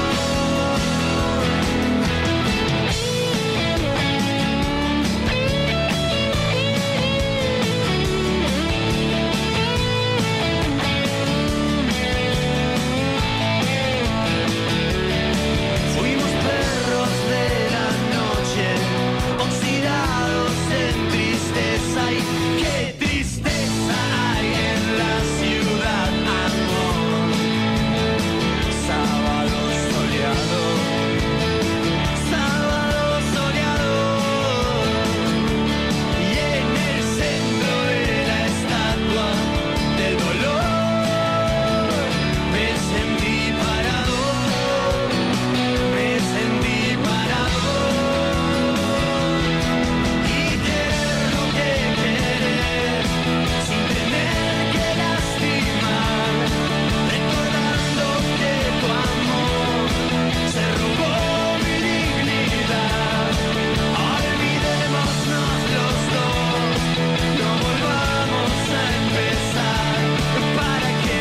Fuimos perros de la noche, oxidados en tristeza. Y qué tristeza hay en la ciudad, amor. Sábado soleado, sábado soleado. Y en el centro de la estatua del dolor me sentí parado, me sentí parado. Y querer lo que querer, sin tener que lastimar, recordando que tu amor se robó mi dignidad. Olvidémonos los dos, no volvamos a empezar. ¿Para qué?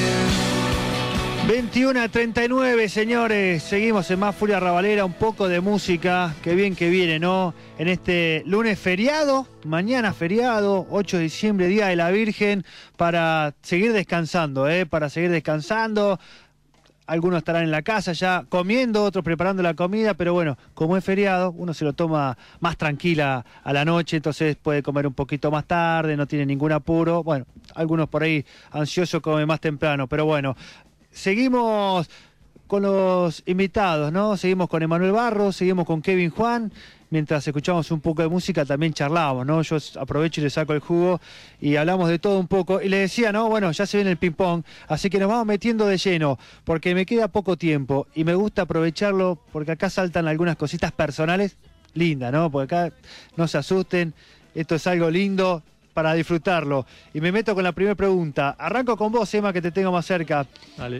veintiuno a treinta y nueve, señores. Seguimos en Más Furia Rabalera, un poco de música. Qué bien que viene, ¿no? En este lunes feriado, mañana feriado, ocho de diciembre, Día de la Virgen, para seguir descansando, ¿eh? Para seguir descansando. Algunos estarán en la casa ya comiendo, otros preparando la comida, pero bueno, como es feriado, uno se lo toma más tranquila a la noche, entonces puede comer un poquito más tarde, no tiene ningún apuro. Bueno, algunos por ahí ansiosos comen más temprano, pero bueno, seguimos con los invitados, ¿no? Seguimos con Emanuel Barros, seguimos con Kevin Juan. Mientras escuchamos un poco de música también charlamos, ¿no? Yo aprovecho y le saco el jugo y hablamos de todo un poco. Y le decía, ¿no? Bueno, ya se viene el ping-pong, así que nos vamos metiendo de lleno, porque me queda poco tiempo y me gusta aprovecharlo porque acá saltan algunas cositas personales lindas, ¿no? Porque acá no se asusten, esto es algo lindo para disfrutarlo. Y me meto con la primera pregunta. Arranco con vos, Emma, que te tengo más cerca. Dale.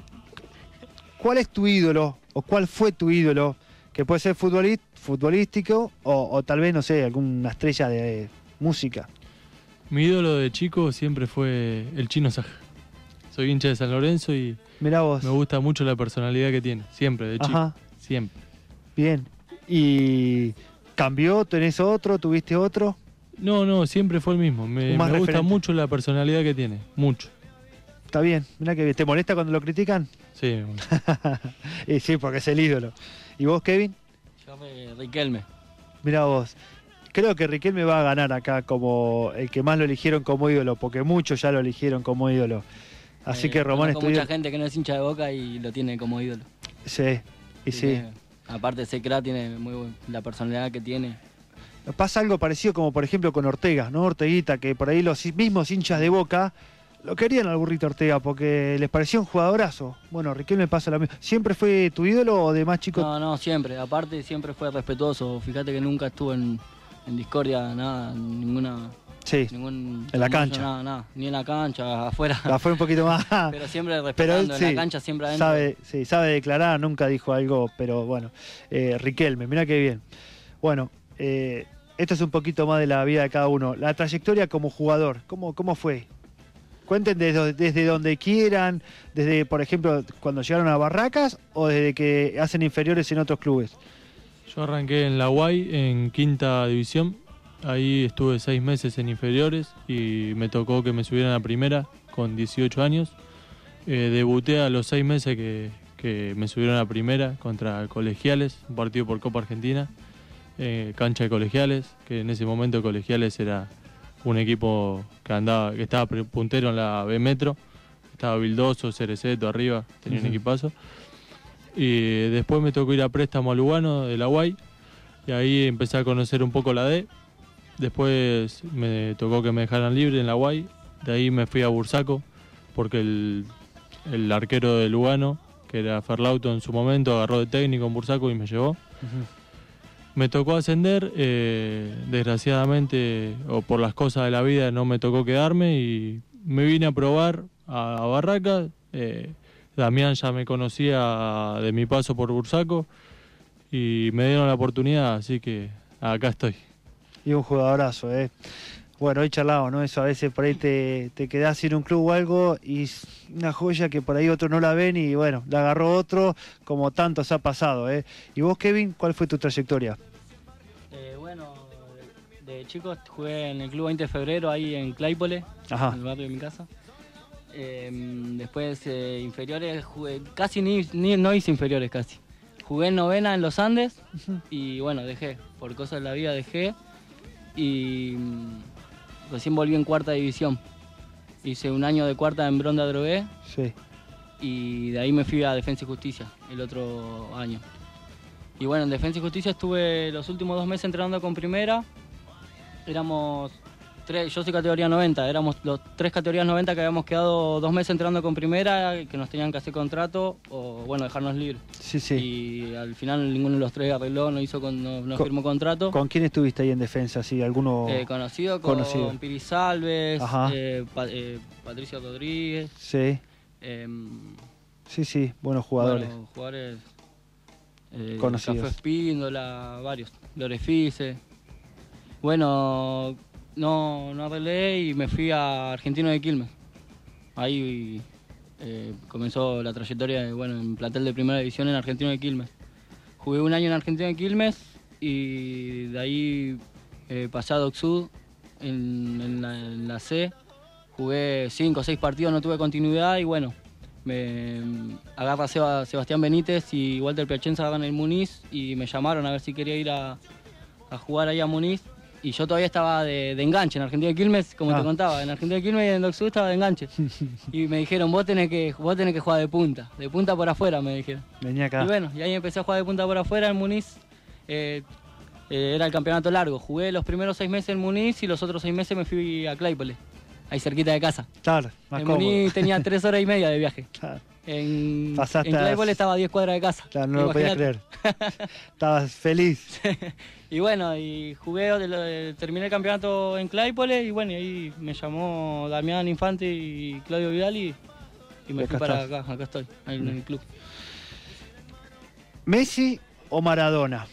¿Cuál es tu ídolo o cuál fue tu ídolo? Que puede ser futbolí- futbolístico o, o tal vez, no sé, alguna estrella de música. Mi ídolo de chico siempre fue el Chino Saja. Soy hincha de San Lorenzo y Mirá vos. me gusta mucho la personalidad que tiene. Siempre, de chico. Ajá. Siempre. Bien. ¿Y cambió? ¿Tenés otro? ¿Tuviste otro? No, no, siempre fue el mismo. Me, Un más me gusta referente. mucho la personalidad que tiene. Mucho. Está bien. Mirá que bien. ¿Te molesta cuando lo critican? Sí, me gusta. Y sí, porque es el ídolo. ¿Y vos, Kevin? Yo me Riquelme. Mirá vos. Creo que Riquelme va a ganar acá como el que más lo eligieron como ídolo, porque muchos ya lo eligieron como ídolo. Así Eh, que Román es conozco tu mucha ídolo. gente que no es hincha de Boca y lo tiene como ídolo. Sí, y sí. Tiene- aparte ese crack tiene muy buen- la personalidad que tiene. Pasa algo parecido como por ejemplo con Ortega, ¿no? Orteguita, que por ahí los mismos hinchas de Boca lo querían al burrito Ortega porque les parecía un jugadorazo. Bueno, Riquelme pasa lo mismo. ¿Siempre fue tu ídolo o de más chico? No, no, siempre. Aparte siempre fue respetuoso. Fíjate que nunca estuvo en, en discordia, nada, ninguna... Sí, Ningún, en la famoso, cancha. Nada, nada, ni en la cancha, afuera. la fue un poquito más. Pero siempre Pero respetando, él en sí, la cancha siempre adentro. sabe, sí, sabe declarar, nunca dijo algo, pero bueno. Eh, Riquelme, mirá qué bien. Bueno, eh, esto es un poquito más de la vida de cada uno. La trayectoria como jugador, ¿cómo, cómo fue? Cuenten desde, desde donde quieran, desde, por ejemplo, cuando llegaron a Barracas o desde que hacen inferiores en otros clubes. Yo arranqué en la U A I, en quinta división. Ahí estuve seis meses en inferiores y me tocó que me subieran a primera con dieciocho años. Eh, debuté a los seis meses que, que me subieron a primera contra Colegiales, un partido por Copa Argentina, eh, cancha de Colegiales, que en ese momento Colegiales era un equipo que andaba, que estaba puntero en la B Metro, estaba Vildoso, Cereceto arriba, tenía uh-huh. un equipazo. Y después me tocó ir a préstamo a Lugano de la U A I, y ahí empecé a conocer un poco la D. Después me tocó que me dejaran libre en la U A I, de ahí me fui a Bursaco, porque el, el arquero de Lugano, que era Ferlauto en su momento, agarró de técnico en Bursaco y me llevó. Uh-huh. Me tocó ascender, eh, desgraciadamente, o por las cosas de la vida, no me tocó quedarme y me vine a probar a, a Barracas. Eh, Damián ya me conocía de mi paso por Bursaco y me dieron la oportunidad, así que acá estoy. Y un jugadorazo, ¿eh? Bueno, hoy charlado, ¿no? Eso a veces por ahí te, te quedás sin un club o algo y una joya que por ahí otros no la ven y bueno, la agarró otro, como tantos ha pasado, ¿eh? ¿Y vos, Kevin, cuál fue tu trayectoria? Eh, bueno, de, de chico jugué en el Club veinte de Febrero, ahí en Claypole, Ajá. en el barrio de mi casa. Eh, después eh, inferiores, jugué, casi ni, ni no hice inferiores casi. Jugué en novena en los Andes y bueno, dejé, por cosas de la vida dejé y recién volví en cuarta división. Hice un año de cuarta en Bronda Drogué sí. y de ahí me fui a Defensa y Justicia el otro año. Y bueno, en Defensa y Justicia estuve los últimos dos meses entrenando con primera. Éramos tres, yo soy categoría noventa, éramos los tres categorías noventa que habíamos quedado dos meses entrenando con primera, que nos tenían que hacer contrato o bueno, dejarnos libres. Sí, sí. Y al final ninguno de los tres arregló, no hizo con, no, no firmó contrato. ¿Con quién estuviste ahí en defensa? ¿Sí? ¿Alguno eh, conocido? Con conocido? Piri Salves, eh, pa, eh, Patricio Rodríguez. Sí. Eh, sí, sí, buenos jugadores. Bueno, jugadores eh, conocidos. Café Espíndola, varios. Lorefice. Bueno, no, no arreglé y me fui a Argentino de Quilmes. Ahí eh, comenzó la trayectoria de, bueno, en plantel de primera división en Argentino de Quilmes. Jugué un año en Argentino de Quilmes y de ahí eh, pasé a Doc Sud en, en, la, en la C. Jugué cinco o seis partidos, no tuve continuidad y bueno, me agarra Seba, Sebastián Benítez y Walter Piacenza agarran el Muniz y me llamaron a ver si quería ir a, a jugar ahí a Muniz. Y yo todavía estaba de, de enganche en Argentina de Quilmes, como ah. te contaba. En Argentina de Quilmes y en Doc Sud estaba de enganche. Y me dijeron, vos tenés, que, vos tenés que jugar de punta. De punta por afuera, me dijeron. Venía acá. Y bueno, y ahí empecé a jugar de punta por afuera en Muniz. Eh, eh, era el campeonato largo. Jugué los primeros seis meses en Muniz y los otros seis meses me fui a Claypole. Ahí cerquita de casa. Claro, más en cómodo. Muniz tenía tres horas y media de viaje. Claro. En, Pasaste en Claypole estaba a diez cuadras de casa. Claro, no lo podías creer. Estabas feliz. Y bueno, y jugué, terminé el campeonato en Claypole y bueno, y ahí me llamó Damián Infante y Claudio Vidal y, y me fui para acá, acá estoy, ahí en el club. ¿Messi o Maradona?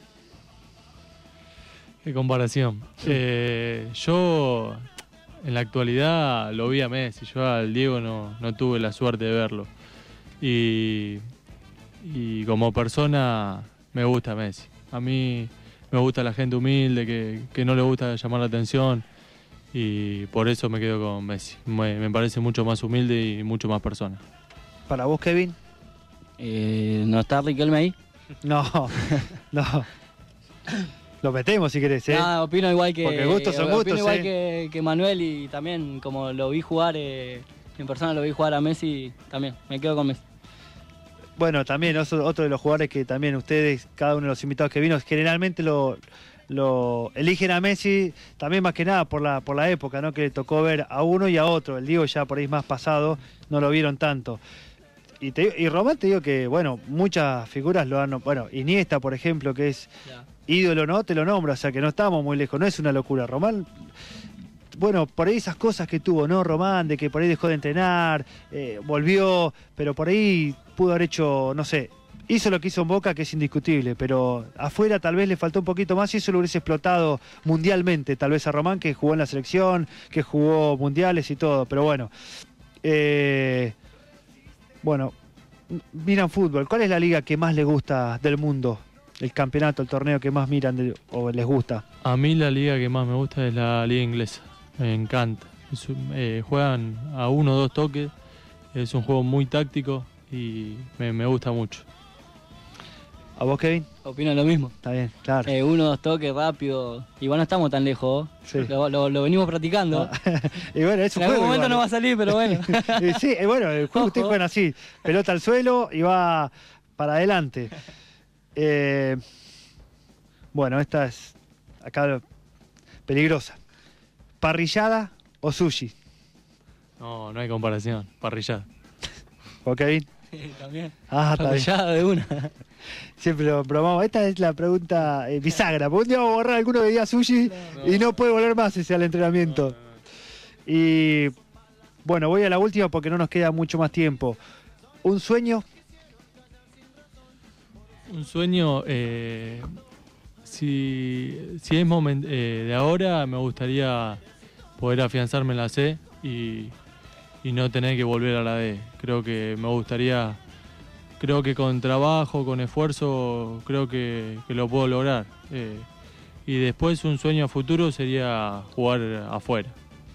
Qué comparación. Eh, yo en la actualidad lo vi a Messi, yo al Diego no, no tuve la suerte de verlo. Y, y como persona me gusta Messi. A mí me gusta la gente humilde, que, que no le gusta llamar la atención y por eso me quedo con Messi. Me, me parece mucho más humilde y mucho más persona. ¿Para vos, Kevin? Eh, ¿No está Riquelme ahí? No, no. Lo metemos si querés, ¿eh? No, opino igual que... Porque gustos son opino gustos, igual ¿eh? que, que Manuel y también como lo vi jugar, eh, en persona lo vi jugar a Messi, también me quedo con Messi. Bueno, también otro de los jugadores que también ustedes, cada uno de los invitados que vino, generalmente lo, lo eligen a Messi, también más que nada por la por la época, ¿no? Que le tocó ver a uno y a otro. El Diego ya por ahí más pasado, no lo vieron tanto. Y, te, y Román te digo que, bueno, muchas figuras lo han... Bueno, Iniesta, por ejemplo, que es yeah. ídolo, ¿no? Te lo nombro, o sea que no estamos muy lejos, no es una locura. Román... Bueno, por ahí esas cosas que tuvo, ¿no? Román, de que por ahí dejó de entrenar, eh, volvió, pero por ahí pudo haber hecho, no sé, hizo lo que hizo en Boca, que es indiscutible, pero afuera tal vez le faltó un poquito más y eso lo hubiese explotado mundialmente, tal vez a Román, que jugó en la selección, que jugó mundiales y todo, pero bueno. Eh, bueno, miran fútbol, ¿cuál es la liga que más les gusta del mundo? El campeonato, el torneo que más miran de, o les gusta. A mí la liga que más me gusta es la liga inglesa. Me encanta. Es, eh, juegan a uno o dos toques. Es un juego muy táctico. y me, me gusta mucho. ¿A vos, Kevin? Opino lo mismo. Está bien, claro. Eh, uno, dos toques rápido. Igual no estamos tan lejos. Sí. Lo, lo- lo venimos practicando. Y bueno, es un En algún juego momento igual. no va a salir, pero bueno. Y sí, eh, bueno, el juego Ojo. ustedes juegan así, pelota al suelo y va para adelante. Eh, bueno, esta es acá peligrosa. ¿Parrillada o sushi? No, no hay comparación. Parrillada. ¿O Kevin? Sí, también. Ah, está bien. Parrillada de una. Siempre lo probamos. Esta es la pregunta eh, bisagra. Porque un día vamos a borrar alguno que diga sushi y no puede volver más ese al entrenamiento. Y bueno, voy a la última porque no nos queda mucho más tiempo. ¿Un sueño? Un sueño, eh, si, si es momen- eh, de ahora, me gustaría poder afianzarme en la C y, y no tener que volver a la D. Creo que me gustaría, creo que con trabajo, con esfuerzo, creo que, que lo puedo lograr. Eh, y después un sueño a futuro sería jugar afuera.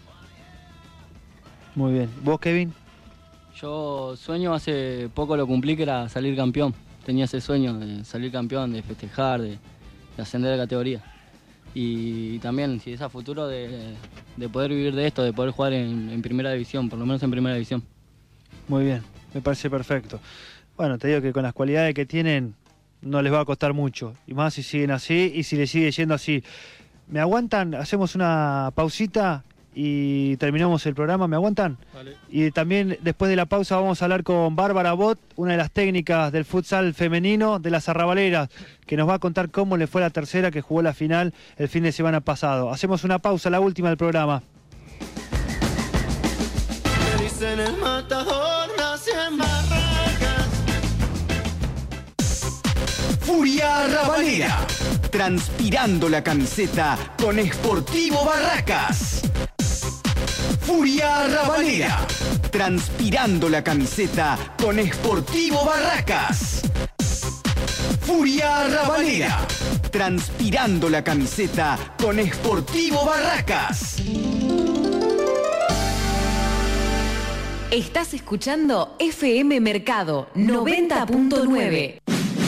Muy bien. ¿Vos, Kevin? Yo sueño hace poco lo cumplí, que era salir campeón. Tenía ese sueño de salir campeón, de festejar, de, de ascender de categoría. Y también, si es a futuro, de, de poder vivir de esto, de poder jugar en, en primera división, por lo menos en primera división. Muy bien, me parece perfecto. Bueno, te digo que con las cualidades que tienen no les va a costar mucho. Y más si siguen así y si les sigue yendo así. ¿Me aguantan? Hacemos una pausita y terminamos el programa. ¿Me aguantan? Vale. Y también después de la pausa vamos a hablar con Bárbara Bot, una de las técnicas del futsal femenino de las Arrabaleras, que nos va a contar cómo le fue a la tercera que jugó la final el fin de semana pasado. Hacemos una pausa, la última del programa. Me dicen el matador, nací en Barracas. Furia Arrabalera, transpirando la camiseta con Sportivo Barracas. Furia Arrabalera, transpirando la camiseta con Sportivo Barracas. Furia Arrabalera, transpirando la camiseta con Sportivo Barracas. Estás escuchando F M Mercado noventa punto nueve.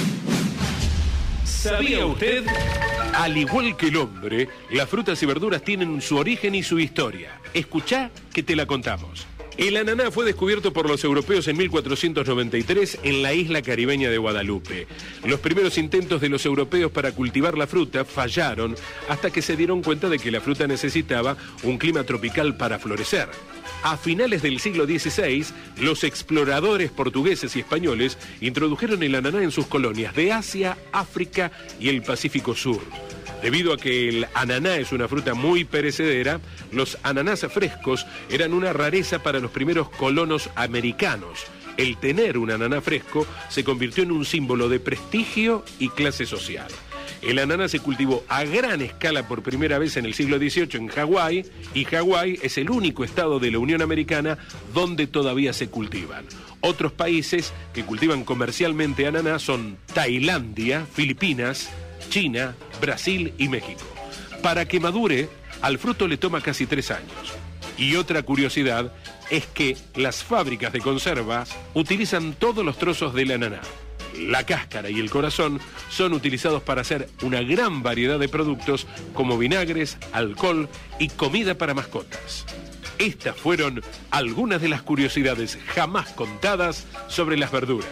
¿Sabía usted? Al igual que el hombre, las frutas y verduras tienen su origen y su historia. Escuchá que te la contamos. El ananá fue descubierto por los europeos en mil cuatrocientos noventa y tres en la isla caribeña de Guadalupe. Los primeros intentos de los europeos para cultivar la fruta fallaron hasta que se dieron cuenta de que la fruta necesitaba un clima tropical para florecer. A finales del siglo dieciséis, los exploradores portugueses y españoles introdujeron el ananá en sus colonias de Asia, África y el Pacífico Sur. Debido a que el ananá es una fruta muy perecedera, los ananás frescos eran una rareza para los primeros colonos americanos. El tener un ananá fresco se convirtió en un símbolo de prestigio y clase social. El ananá se cultivó a gran escala por primera vez en el siglo dieciocho en Hawái, y Hawái es el único estado de la Unión Americana donde todavía se cultivan. Otros países que cultivan comercialmente ananá son Tailandia, Filipinas, China, Brasil y México. Para que madure, al fruto le toma casi tres años. Y otra curiosidad es que las fábricas de conservas utilizan todos los trozos del ananá. La cáscara y el corazón son utilizados para hacer una gran variedad de productos como vinagres, alcohol y comida para mascotas. Estas fueron algunas de las curiosidades jamás contadas sobre las verduras.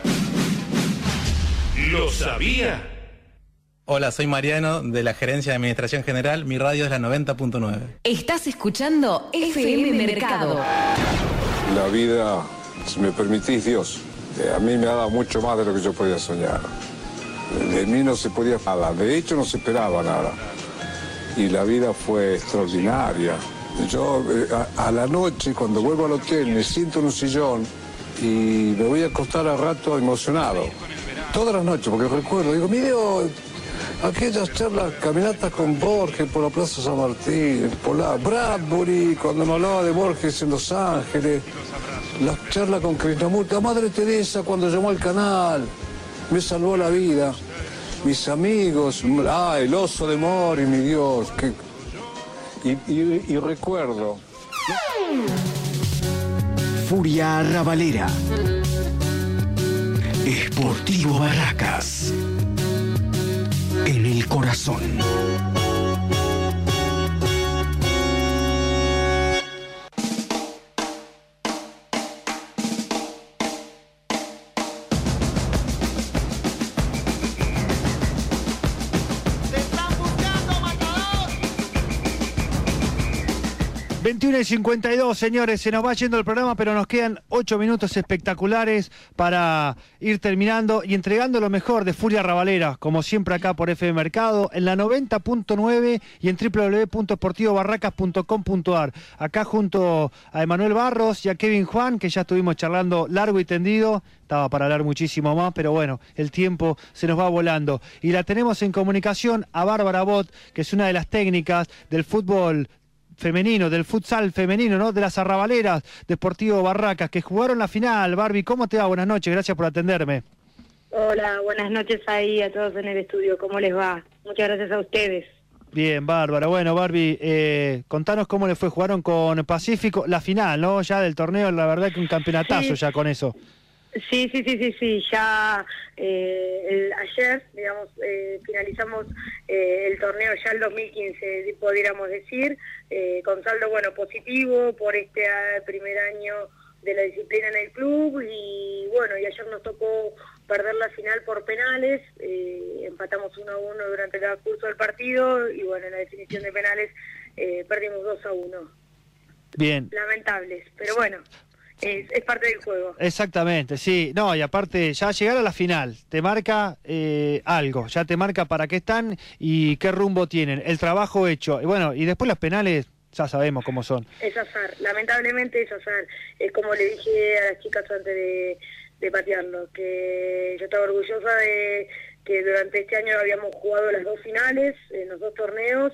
¿Lo sabía? Hola, soy Mariano de la Gerencia de Administración General. Mi radio es la noventa punto nueve. Estás escuchando F M Mercado. La vida, si me permitís, Dios, eh, a mí me ha dado mucho más de lo que yo podía soñar. De mí no se podía nada, de hecho no se esperaba nada. Y la vida fue extraordinaria. Yo eh, a, a la noche, cuando vuelvo al hotel, me siento en un sillón y me voy a acostar a rato emocionado. Todas las noches, porque recuerdo, digo, mire, oh, aquellas charlas, caminatas con Borges por la Plaza San Martín, por la Bradbury, cuando me hablaba de Borges en Los Ángeles, las charlas con Krishnamurti, la Madre Teresa cuando llamó al canal, me salvó la vida, mis amigos, ah, el oso de Mori, mi Dios, que... y, y, y recuerdo. Furia Arrabalera, Sportivo Barracas. En el corazón. veintiuno y cincuenta y dos, señores, se nos va yendo el programa, pero nos quedan ocho minutos espectaculares para ir terminando y entregando lo mejor de Furia Rabalera, como siempre acá por F M Mercado, en la noventa punto nueve y en w w w punto sportivo barracas punto com punto a r. Acá junto a Emanuel Barros y a Kevin Juan, que ya estuvimos charlando largo y tendido. Estaba para hablar muchísimo más, pero bueno, el tiempo se nos va volando. Y la tenemos en comunicación a Bárbara Bot, que es una de las técnicas del fútbol femenino, del futsal femenino, ¿no? De las Arrabaleras de Sportivo Barracas, que jugaron la final. Barbie, ¿cómo te va? Buenas noches, gracias por atenderme. Hola, buenas noches ahí a todos en el estudio, ¿cómo les va? Muchas gracias a ustedes. Bien, Bárbara. Bueno, Barbie, eh, contanos cómo le fue. Jugaron con Pacífico la final, ¿no? Ya del torneo, la verdad que un campeonatazo sí. Ya con eso. Sí, sí, sí, sí, sí, ya eh, el, ayer, digamos, eh, finalizamos eh, el torneo ya el dos mil quince, podríamos decir, eh, con saldo, bueno, positivo por este uh, primer año de la disciplina en el club y, bueno, y ayer nos tocó perder la final por penales, eh, empatamos uno a uno durante el curso del partido y, bueno, en la definición de penales eh, perdimos dos a uno. Bien. Lamentables, pero bueno. Es, es parte del juego. Exactamente, sí. No, y aparte, ya llegar a la final, te marca eh, algo, ya te marca para qué están y qué rumbo tienen, el trabajo hecho. Y bueno, y después los penales, ya sabemos cómo son. Es azar, lamentablemente es azar. Es como le dije a las chicas antes de, de patearlo, que yo estaba orgullosa de que durante este año habíamos jugado las dos finales, en los dos torneos,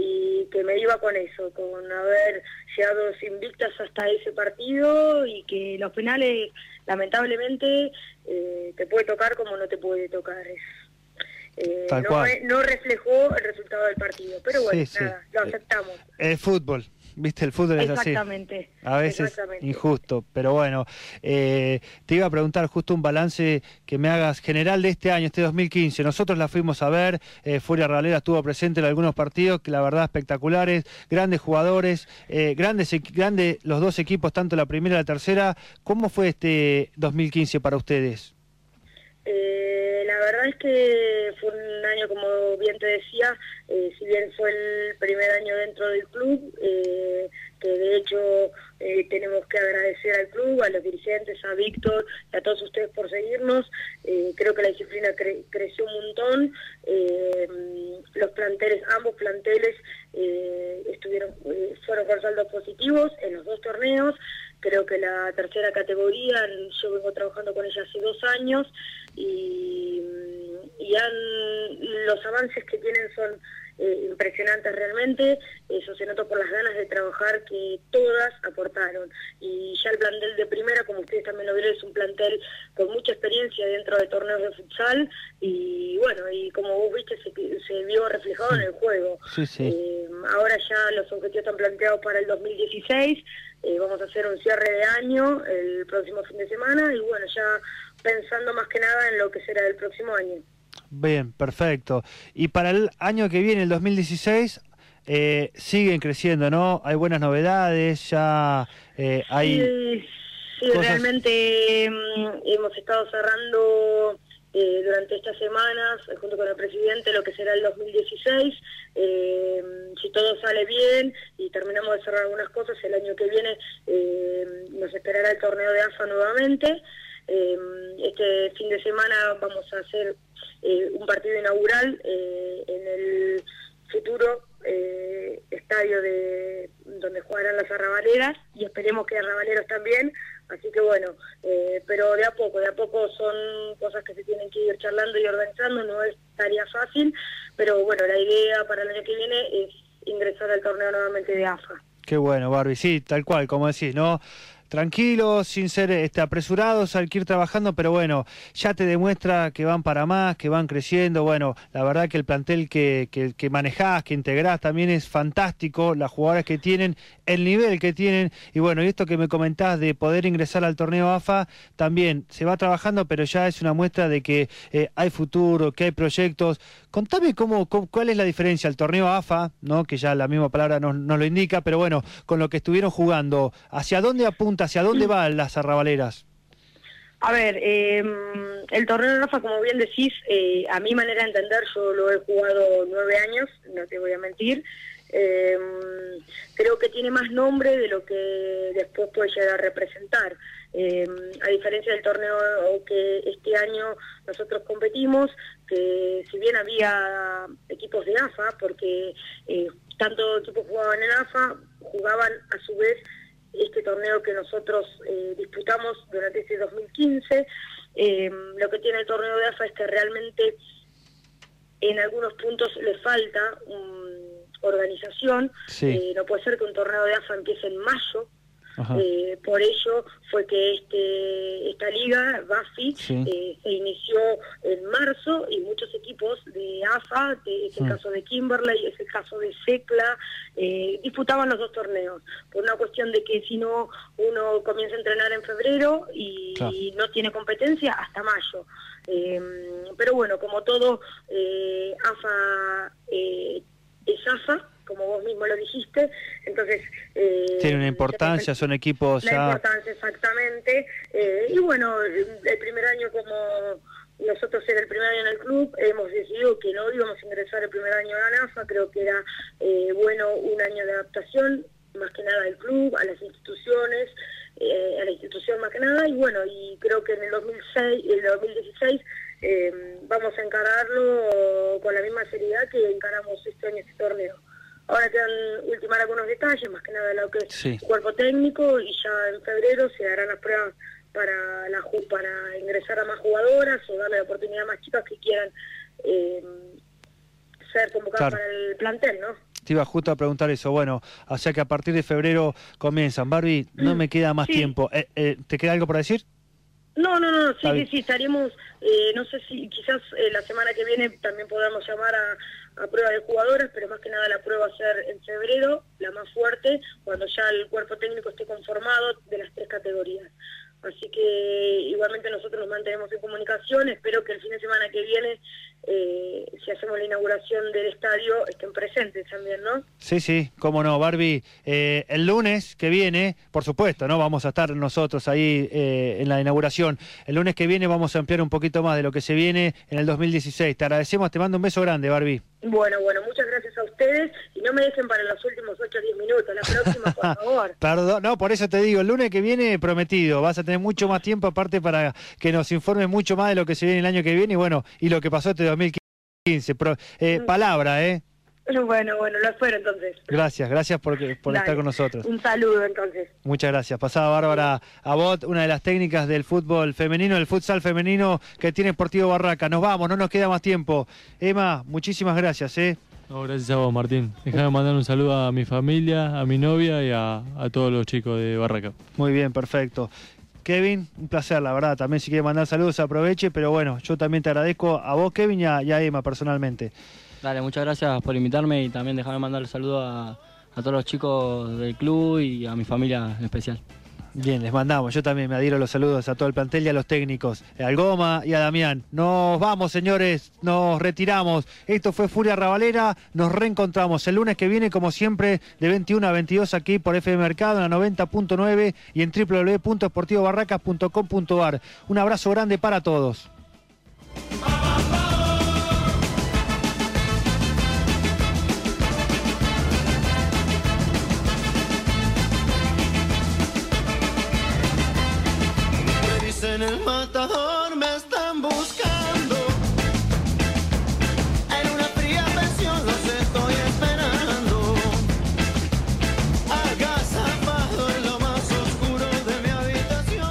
y que me iba con eso, con haber llegado invictas hasta ese partido y que los penales, lamentablemente, eh, te puede tocar como no te puede tocar. Eh, no, no reflejó el resultado del partido, pero bueno, sí, nada, sí. Lo aceptamos. El fútbol. Viste, el fútbol es así. Exactamente. A veces injusto, pero bueno, eh, te iba a preguntar justo un balance que me hagas general de este año, este dos mil quince. Nosotros la fuimos a ver, eh, Furia Rabalera estuvo presente en algunos partidos, que la verdad espectaculares, grandes jugadores, eh, grandes, grandes los dos equipos, tanto la primera y la tercera. ¿Cómo fue este dos mil quince para ustedes? Eh, la verdad es que fue un año, como bien te decía, eh, si bien fue el primer año dentro del club, eh, que de hecho eh, tenemos que agradecer al club, a los dirigentes, a Víctor y a todos ustedes por seguirnos. Eh, creo que la disciplina cre creció un montón, eh, los planteles, ambos planteles eh, estuvieron eh, fueron con saldos positivos en los dos torneos. Creo que la tercera categoría, yo vengo trabajando con ella hace dos años y, y han, los avances que tienen son eh, impresionantes realmente. Eso se nota por las ganas de trabajar que todas aportaron. Y ya el plantel de primera, como ustedes también lo vieron, es un plantel con mucha experiencia dentro de torneos de futsal y bueno, y como vos viste, se, se vio reflejado en el juego. Sí, sí. Eh, ahora ya los objetivos están planteados para el dos mil dieciséis. Eh, vamos a hacer un cierre de año el próximo fin de semana y bueno, ya pensando más que nada en lo que será el próximo año. Bien, perfecto. Y para el año que viene, el dos mil dieciséis, eh, siguen creciendo, ¿no? Hay buenas novedades, ya eh, hay... Sí, sí cosas... realmente mm, hemos estado cerrando... Eh, durante estas semanas, eh, junto con el presidente, lo que será el dos mil dieciséis, eh, si todo sale bien y terminamos de cerrar algunas cosas, el año que viene eh, nos esperará el torneo de A F A nuevamente. Eh, este fin de semana vamos a hacer eh, un partido inaugural eh, en el futuro eh, estadio de donde jugarán las Arrabaleras y esperemos que Arrabaleros también. Así que bueno, eh, pero de a poco, de a poco son cosas que se tienen que ir charlando y organizando, no es tarea fácil, pero bueno, la idea para el año que viene es ingresar al torneo nuevamente de A F A. Qué bueno, Barbie, sí, tal cual, como decís, ¿no? tranquilos, sin ser este, apresurados, hay que ir trabajando, pero bueno, ya te demuestra que van para más, que van creciendo. Bueno, la verdad que el plantel que, que, que manejás, que integrás también es fantástico, las jugadoras que tienen, el nivel que tienen, y bueno, y esto que me comentás de poder ingresar al torneo A F A, también se va trabajando, pero ya es una muestra de que eh, hay futuro, que hay proyectos. Contame cómo, cómo, cuál es la diferencia al torneo A F A, ¿no? Que ya la misma palabra nos, nos lo indica, pero bueno, con lo que estuvieron jugando, ¿hacia dónde apunta, hacia dónde van las arrabaleras? A ver, eh, el torneo de A F A, como bien decís, eh, a mi manera de entender, yo lo he jugado nueve años, no te voy a mentir. Eh, creo que tiene más nombre de lo que después puede llegar a representar. Eh, a diferencia del torneo que este año nosotros competimos, que si bien había equipos de A F A, porque eh, tanto equipos jugaban en A F A, jugaban a su vez este torneo que nosotros eh, disputamos durante este dos mil quince. Eh, lo que tiene el torneo de A F A es que realmente en algunos puntos le falta un organización. Sí. Eh, no puede ser que un torneo de A F A empiece en mayo. Eh, por ello fue que este esta liga, Bafi, sí. eh, se inició en marzo y muchos equipos de A F A, de, es el mm. caso de Kimberley, es el caso de Secla, eh, disputaban los dos torneos, por una cuestión de que si no, uno comienza a entrenar en febrero y, claro. y no tiene competencia hasta mayo. Eh, pero bueno, como todo, eh, A F A eh, es A F A, como vos mismo lo dijiste, entonces... Eh, Tiene una importancia, son equipos la ya... La importancia, exactamente, eh, y bueno, el primer año como nosotros era el primer año en el club, hemos decidido que no íbamos a ingresar el primer año a la A F A, creo que era eh, bueno un año de adaptación, más que nada al club, a las instituciones, eh, a la institución más que nada, y bueno, y creo que en el dos mil seis, en el dos mil dieciséis eh, vamos a encararlo con la misma seriedad que encaramos este año este torneo. Ahora quedan ultimar algunos detalles, más que nada lo que es sí. cuerpo técnico, y ya en febrero se darán las pruebas para la para ingresar a más jugadoras o darle la oportunidad a más chicas que quieran eh, ser convocadas claro. para el plantel, ¿no? Te iba justo a preguntar eso. Bueno, o sea que a partir de febrero comienzan. Barbie, no me queda más sí. tiempo. Eh, eh, ¿Te queda algo por decir? No, no, no, sí, sí, sí, estaríamos, eh, no sé si quizás eh, la semana que viene también podamos llamar a, a prueba de jugadoras, pero más que nada la prueba va a ser en febrero, la más fuerte, cuando ya el cuerpo técnico esté conformado de las tres categorías. Así que igualmente nosotros nos mantenemos en comunicación, espero que el fin de semana que viene, eh, si hacemos la inauguración del estadio, estén presentes también, ¿no? Sí, sí, cómo no, Barbie. Eh, el lunes que viene, por supuesto, ¿no? Vamos a estar nosotros ahí eh, en la inauguración. El lunes que viene vamos a ampliar un poquito más de lo que se viene en el dos mil dieciséis. Te agradecemos, te mando un beso grande, Barbie. Bueno, bueno, muchas gracias a ustedes y no me dejen para los últimos ocho o diez minutos, la próxima, por favor. Perdón, no, por eso te digo, el lunes que viene prometido, vas a tener mucho más tiempo aparte para que nos informes mucho más de lo que se viene el año que viene y bueno, y lo que pasó este dos mil quince. Pro, eh, mm. Palabra, ¿eh? Bueno, bueno, lo espero entonces. Gracias, gracias por, por estar con nosotros. Un saludo entonces. Muchas gracias. Pasaba Bárbara Abot, una de las técnicas del fútbol femenino, del futsal femenino que tiene Sportivo Barraca. Nos vamos, no nos queda más tiempo. Emma, muchísimas gracias, ¿eh? No, gracias a vos, Martín. Déjame mandar un saludo a mi familia, a mi novia y a, a todos los chicos de Barraca. Muy bien, perfecto. Kevin, un placer, la verdad. También si quiere mandar saludos, aproveche, pero bueno, yo también te agradezco a vos, Kevin, y a, y a Emma personalmente. Dale, muchas gracias por invitarme y también dejarme mandar el saludo a, a todos los chicos del club y a mi familia en especial. Bien, les mandamos. Yo también me adhiero los saludos a todo el plantel y a los técnicos, al Goma y a Damián. Nos vamos, señores, nos retiramos. Esto fue Furia Rabalera. Nos reencontramos el lunes que viene, como siempre, de veintiuno a veintidós aquí por F M Mercado en la noventa punto nueve y en w w w punto sportivo barracas punto com punto a r. Un abrazo grande para todos. En el matador me están buscando, en una fría pensión los estoy esperando, agazapado en lo más oscuro de mi habitación.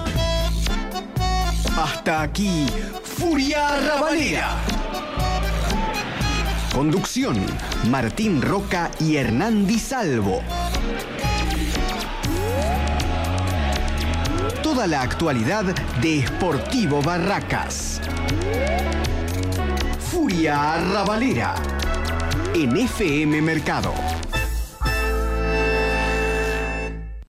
Hasta aquí, Furia Rabalera. Conducción, Martín Roca y Hernán Di Salvo. toda la actualidad de Sportivo Barracas. Furia Arrabalera en F M Mercado.